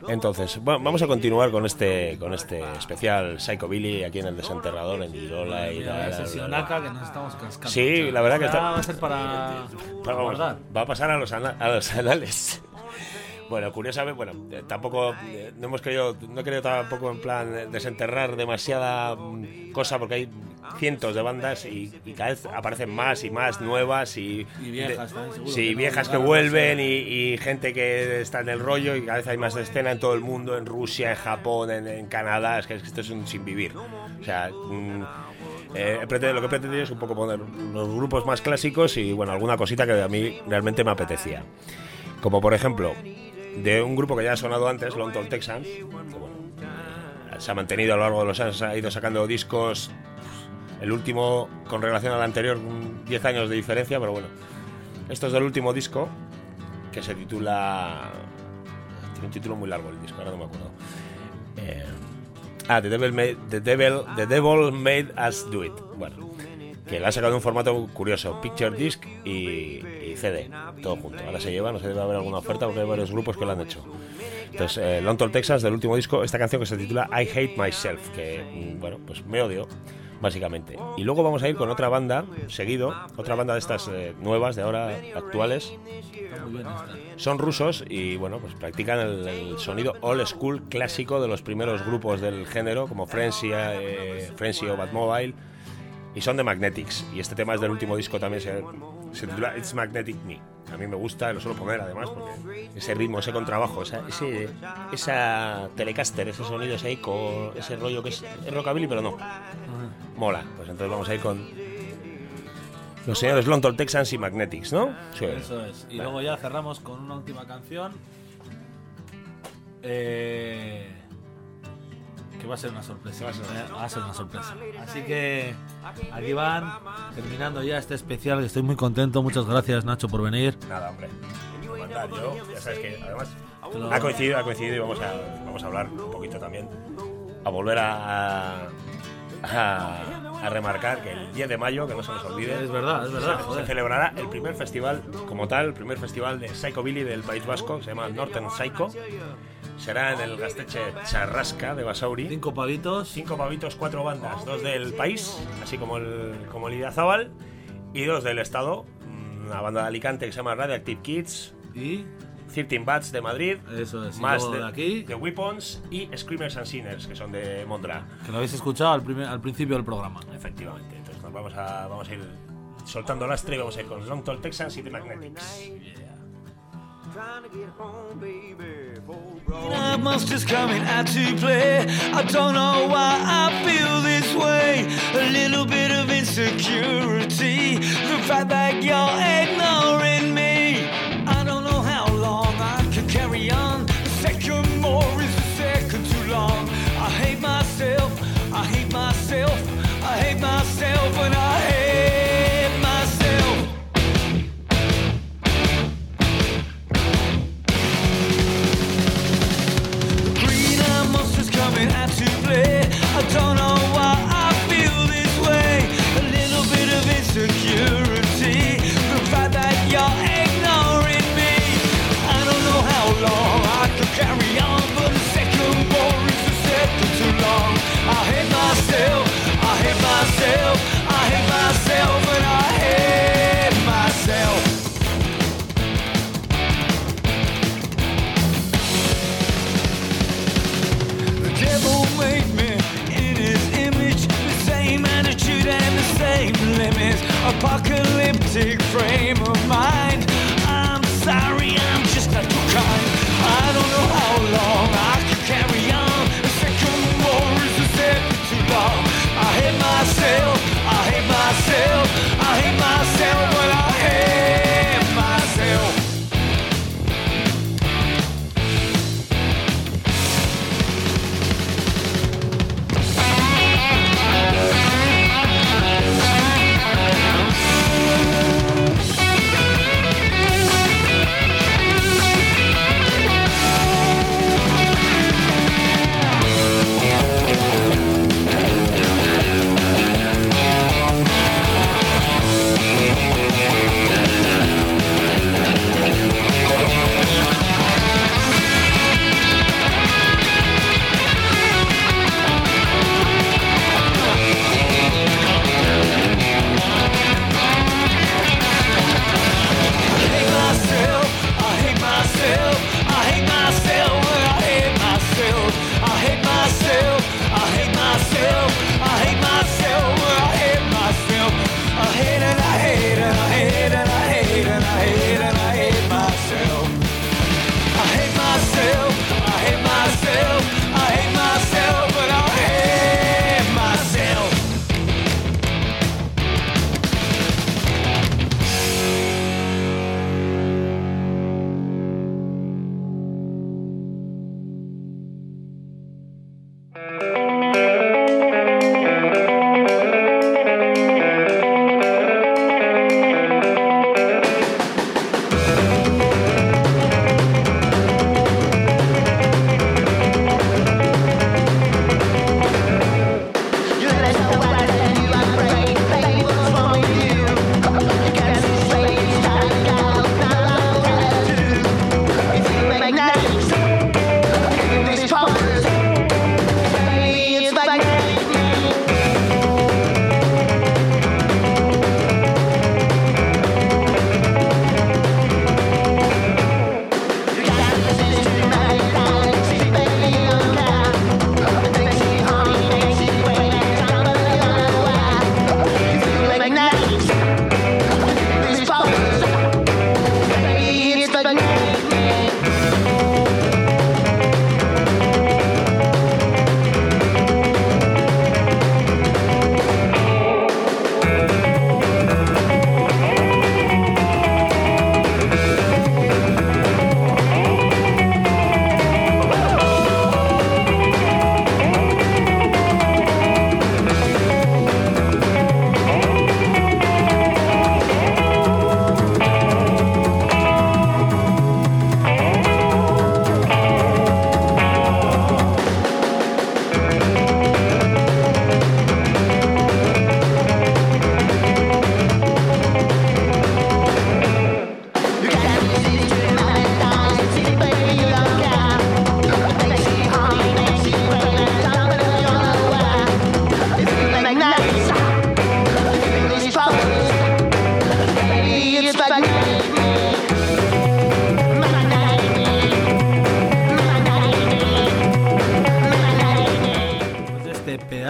Entonces, bueno, vamos a continuar con este con este especial Psychobilly aquí en el Desenterrador, en Girola y la sesionaca que nos estamos cascando. Sí, la verdad que está... va a ser para, para guardar. Va a pasar a los, ana a los anales. Bueno, curiosamente, bueno, eh, tampoco eh, no hemos querido, no he querido tampoco en plan desenterrar demasiada mm, cosa porque hay cientos de bandas y, y cada vez aparecen más y más nuevas y, y viejas, de, también, seguro. Sí, que viejas no, que claro, vuelven y, y gente que está en el rollo y cada vez hay más de escena en todo el mundo, en Rusia, en Japón, en, en Canadá, es que esto es un sin vivir. O sea, mm, eh, lo que he pretendido es un poco poner los grupos más clásicos y bueno, alguna cosita que a mí realmente me apetecía. Como por ejemplo, de un grupo que ya ha sonado antes, Long Tall Texans, que bueno, eh, se ha mantenido a lo largo de los años, ha ido sacando discos, el último con relación al anterior, diez años de diferencia, pero bueno, esto es del último disco, que se titula... Tiene un título muy largo el disco, ahora no me acuerdo. Eh, ah, The Devil, Made, The, Devil, The Devil Made Us Do It. Bueno, que la ha sacado en un formato curioso, Picture Disc y, y C D, todo junto. Ahora se lleva, no sé si va a haber alguna oferta porque hay varios grupos que lo han hecho. Entonces, eh, Long Tall Texas, del último disco, esta canción que se titula I Hate Myself, que, bueno, pues me odio, básicamente. Y luego vamos a ir con otra banda, seguido, otra banda de estas eh, nuevas, de ahora, actuales. Son rusos y, bueno, pues practican el, el sonido old school clásico de los primeros grupos del género, como Frenzy, eh, Frenzy o Batmobile. Y son de Magnetics, y este tema es del último disco también, se, se titula It's Magnetic Me. A mí me gusta, lo suelo poner además, porque ese ritmo, ese contrabajo, esa, ese, esa Telecaster, ese sonido, ese eco, ese rollo que es, es rockabilly, pero no. Mola, pues entonces vamos a ir con los señores Long Tall Texans y Magnetics, ¿no? Sí. Eso es, y vale. Luego ya cerramos con una última canción. Eh... Que va a ser una sorpresa. Va a ser, va a ser una sorpresa. Así que aquí van, terminando ya este especial. Estoy muy contento. Muchas gracias, Nacho, por venir. Nada, hombre. Yo, ya sabes que además lo... ha coincidido, ha coincidido y vamos a, vamos a hablar un poquito también. A volver a, a, a remarcar que el diez de mayo, que no se nos olvide, es verdad, es verdad. Se, se celebrará el primer festival, como tal, el primer festival de Psychobilly del País Vasco, se llama Northern Psycho. Será en el Gaztetxe Charrasca de Basauri. Cinco pavitos. Cinco pavitos, cuatro bandas. Dos del país, así como el, como el Idiazábal. Y dos del Estado. Una banda de Alicante que se llama Radioactive Kids. Y trece Bats de Madrid. Eso es. Más de, de aquí. The Weapons y Screamers and Sinners, que son de Mondra. Que lo habéis escuchado al, primer, al principio del programa. Efectivamente. Entonces nos vamos a, vamos a ir soltando lastre y vamos a ir con Long Tall Texans y The Magnetics. Yeah. Trying to get home, baby. I must just coming out to play. I don't know why I feel this way. A little bit of insecurity. The fact that you're ignoring me. I don't know how long I can carry on. A second more is a second too long. I hate myself. I hate myself. I hate myself and I hate myself. Coming out to play. I don't know why I feel this way. A little bit of insecurity. The fact that you're ignoring me. I don't know how long I could carry on, but a second more is a second too long. I hate myself. I hate myself. I hate myself, and I hate myself. Made me in his image, the same attitude and the same limits. Apocalyptic frame of mind. I'm sorry, I'm just not too kind. I don't know how long I can carry on. A second more is a second too long. I hate myself, I hate myself, I hate myself, but I hate myself.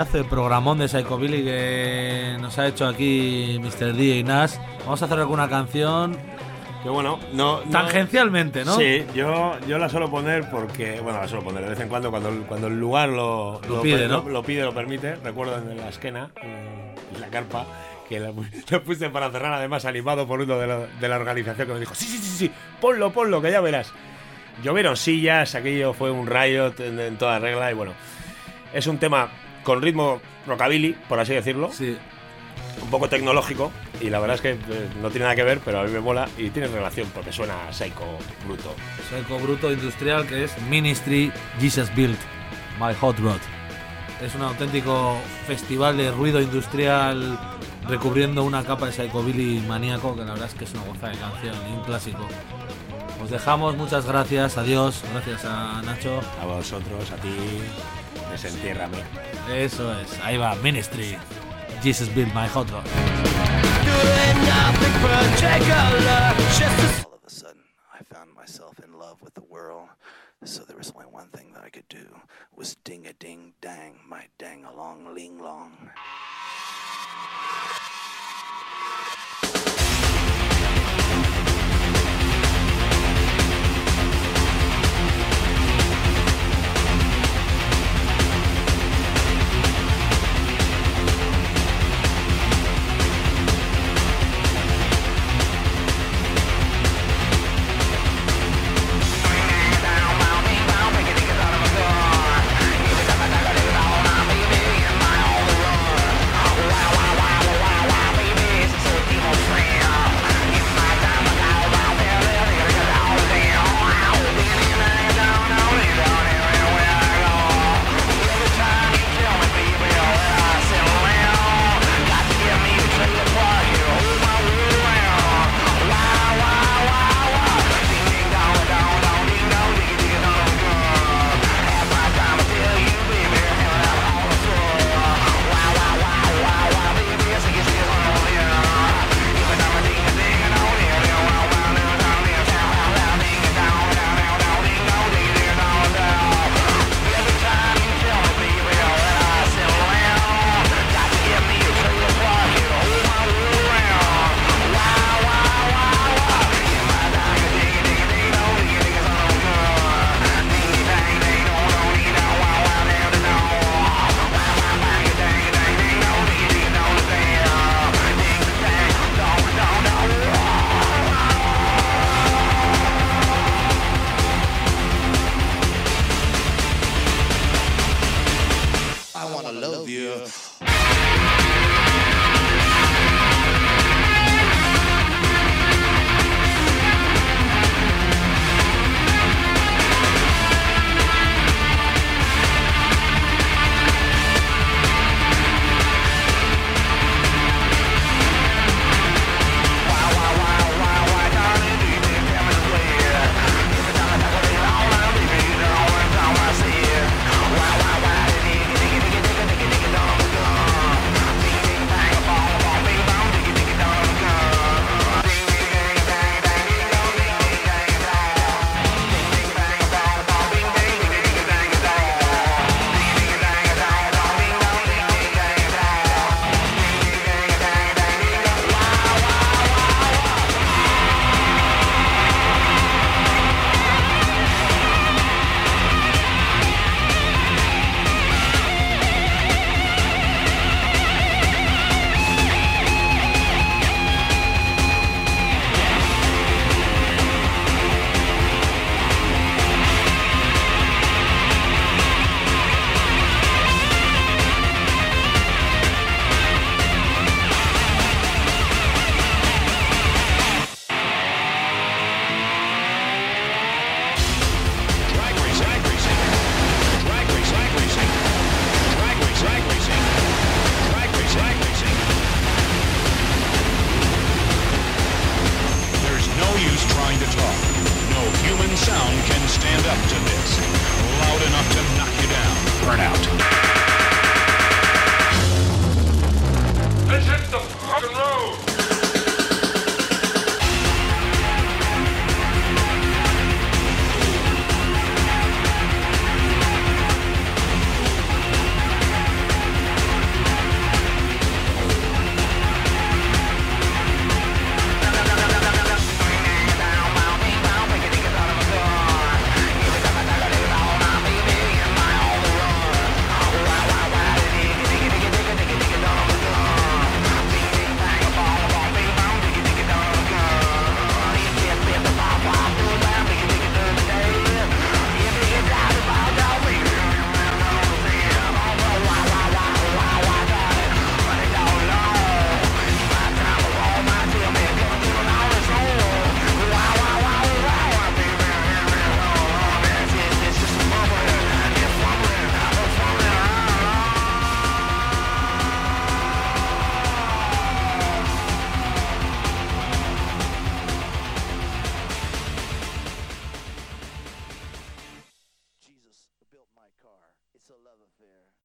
pedazo de programón de Psychobilly que nos ha hecho aquí mister D J Nash. Vamos a hacer alguna canción. Que bueno, no, no tangencialmente, ¿no? Sí, yo, yo la suelo poner porque, bueno, la suelo poner de vez en cuando cuando, cuando el lugar lo, lo, lo pide, ¿no? Lo, lo pide, lo permite. Recuerdo en la esquena, en la carpa, que lo puse para cerrar, además animado por uno de la, de la organización que me dijo, sí, sí, sí, sí, ponlo, ponlo, que ya verás. Llovieron sillas, aquello fue un riot en, en toda regla y bueno, es un tema con ritmo rockabilly, por así decirlo. Sí. Un poco tecnológico y la verdad es que eh, no tiene nada que ver, pero a mí me mola y tiene relación porque suena Psycho bruto. Psycho bruto industrial, que es Ministry Jesus Built My Hot Rod. Es un auténtico festival de ruido industrial recubriendo una capa de psychobilly maníaco, que la verdad es que es una gozada de canción y un clásico. Os dejamos, muchas gracias, adiós, gracias a Nacho. A vosotros, a ti, desentiérrame. Eso es, ahí va, Ministry Jesus Built My Hot Rod. All of a sudden, I found myself in love with the world. So there was only one thing that I could do, was ding a ding dang, my dang along ling long.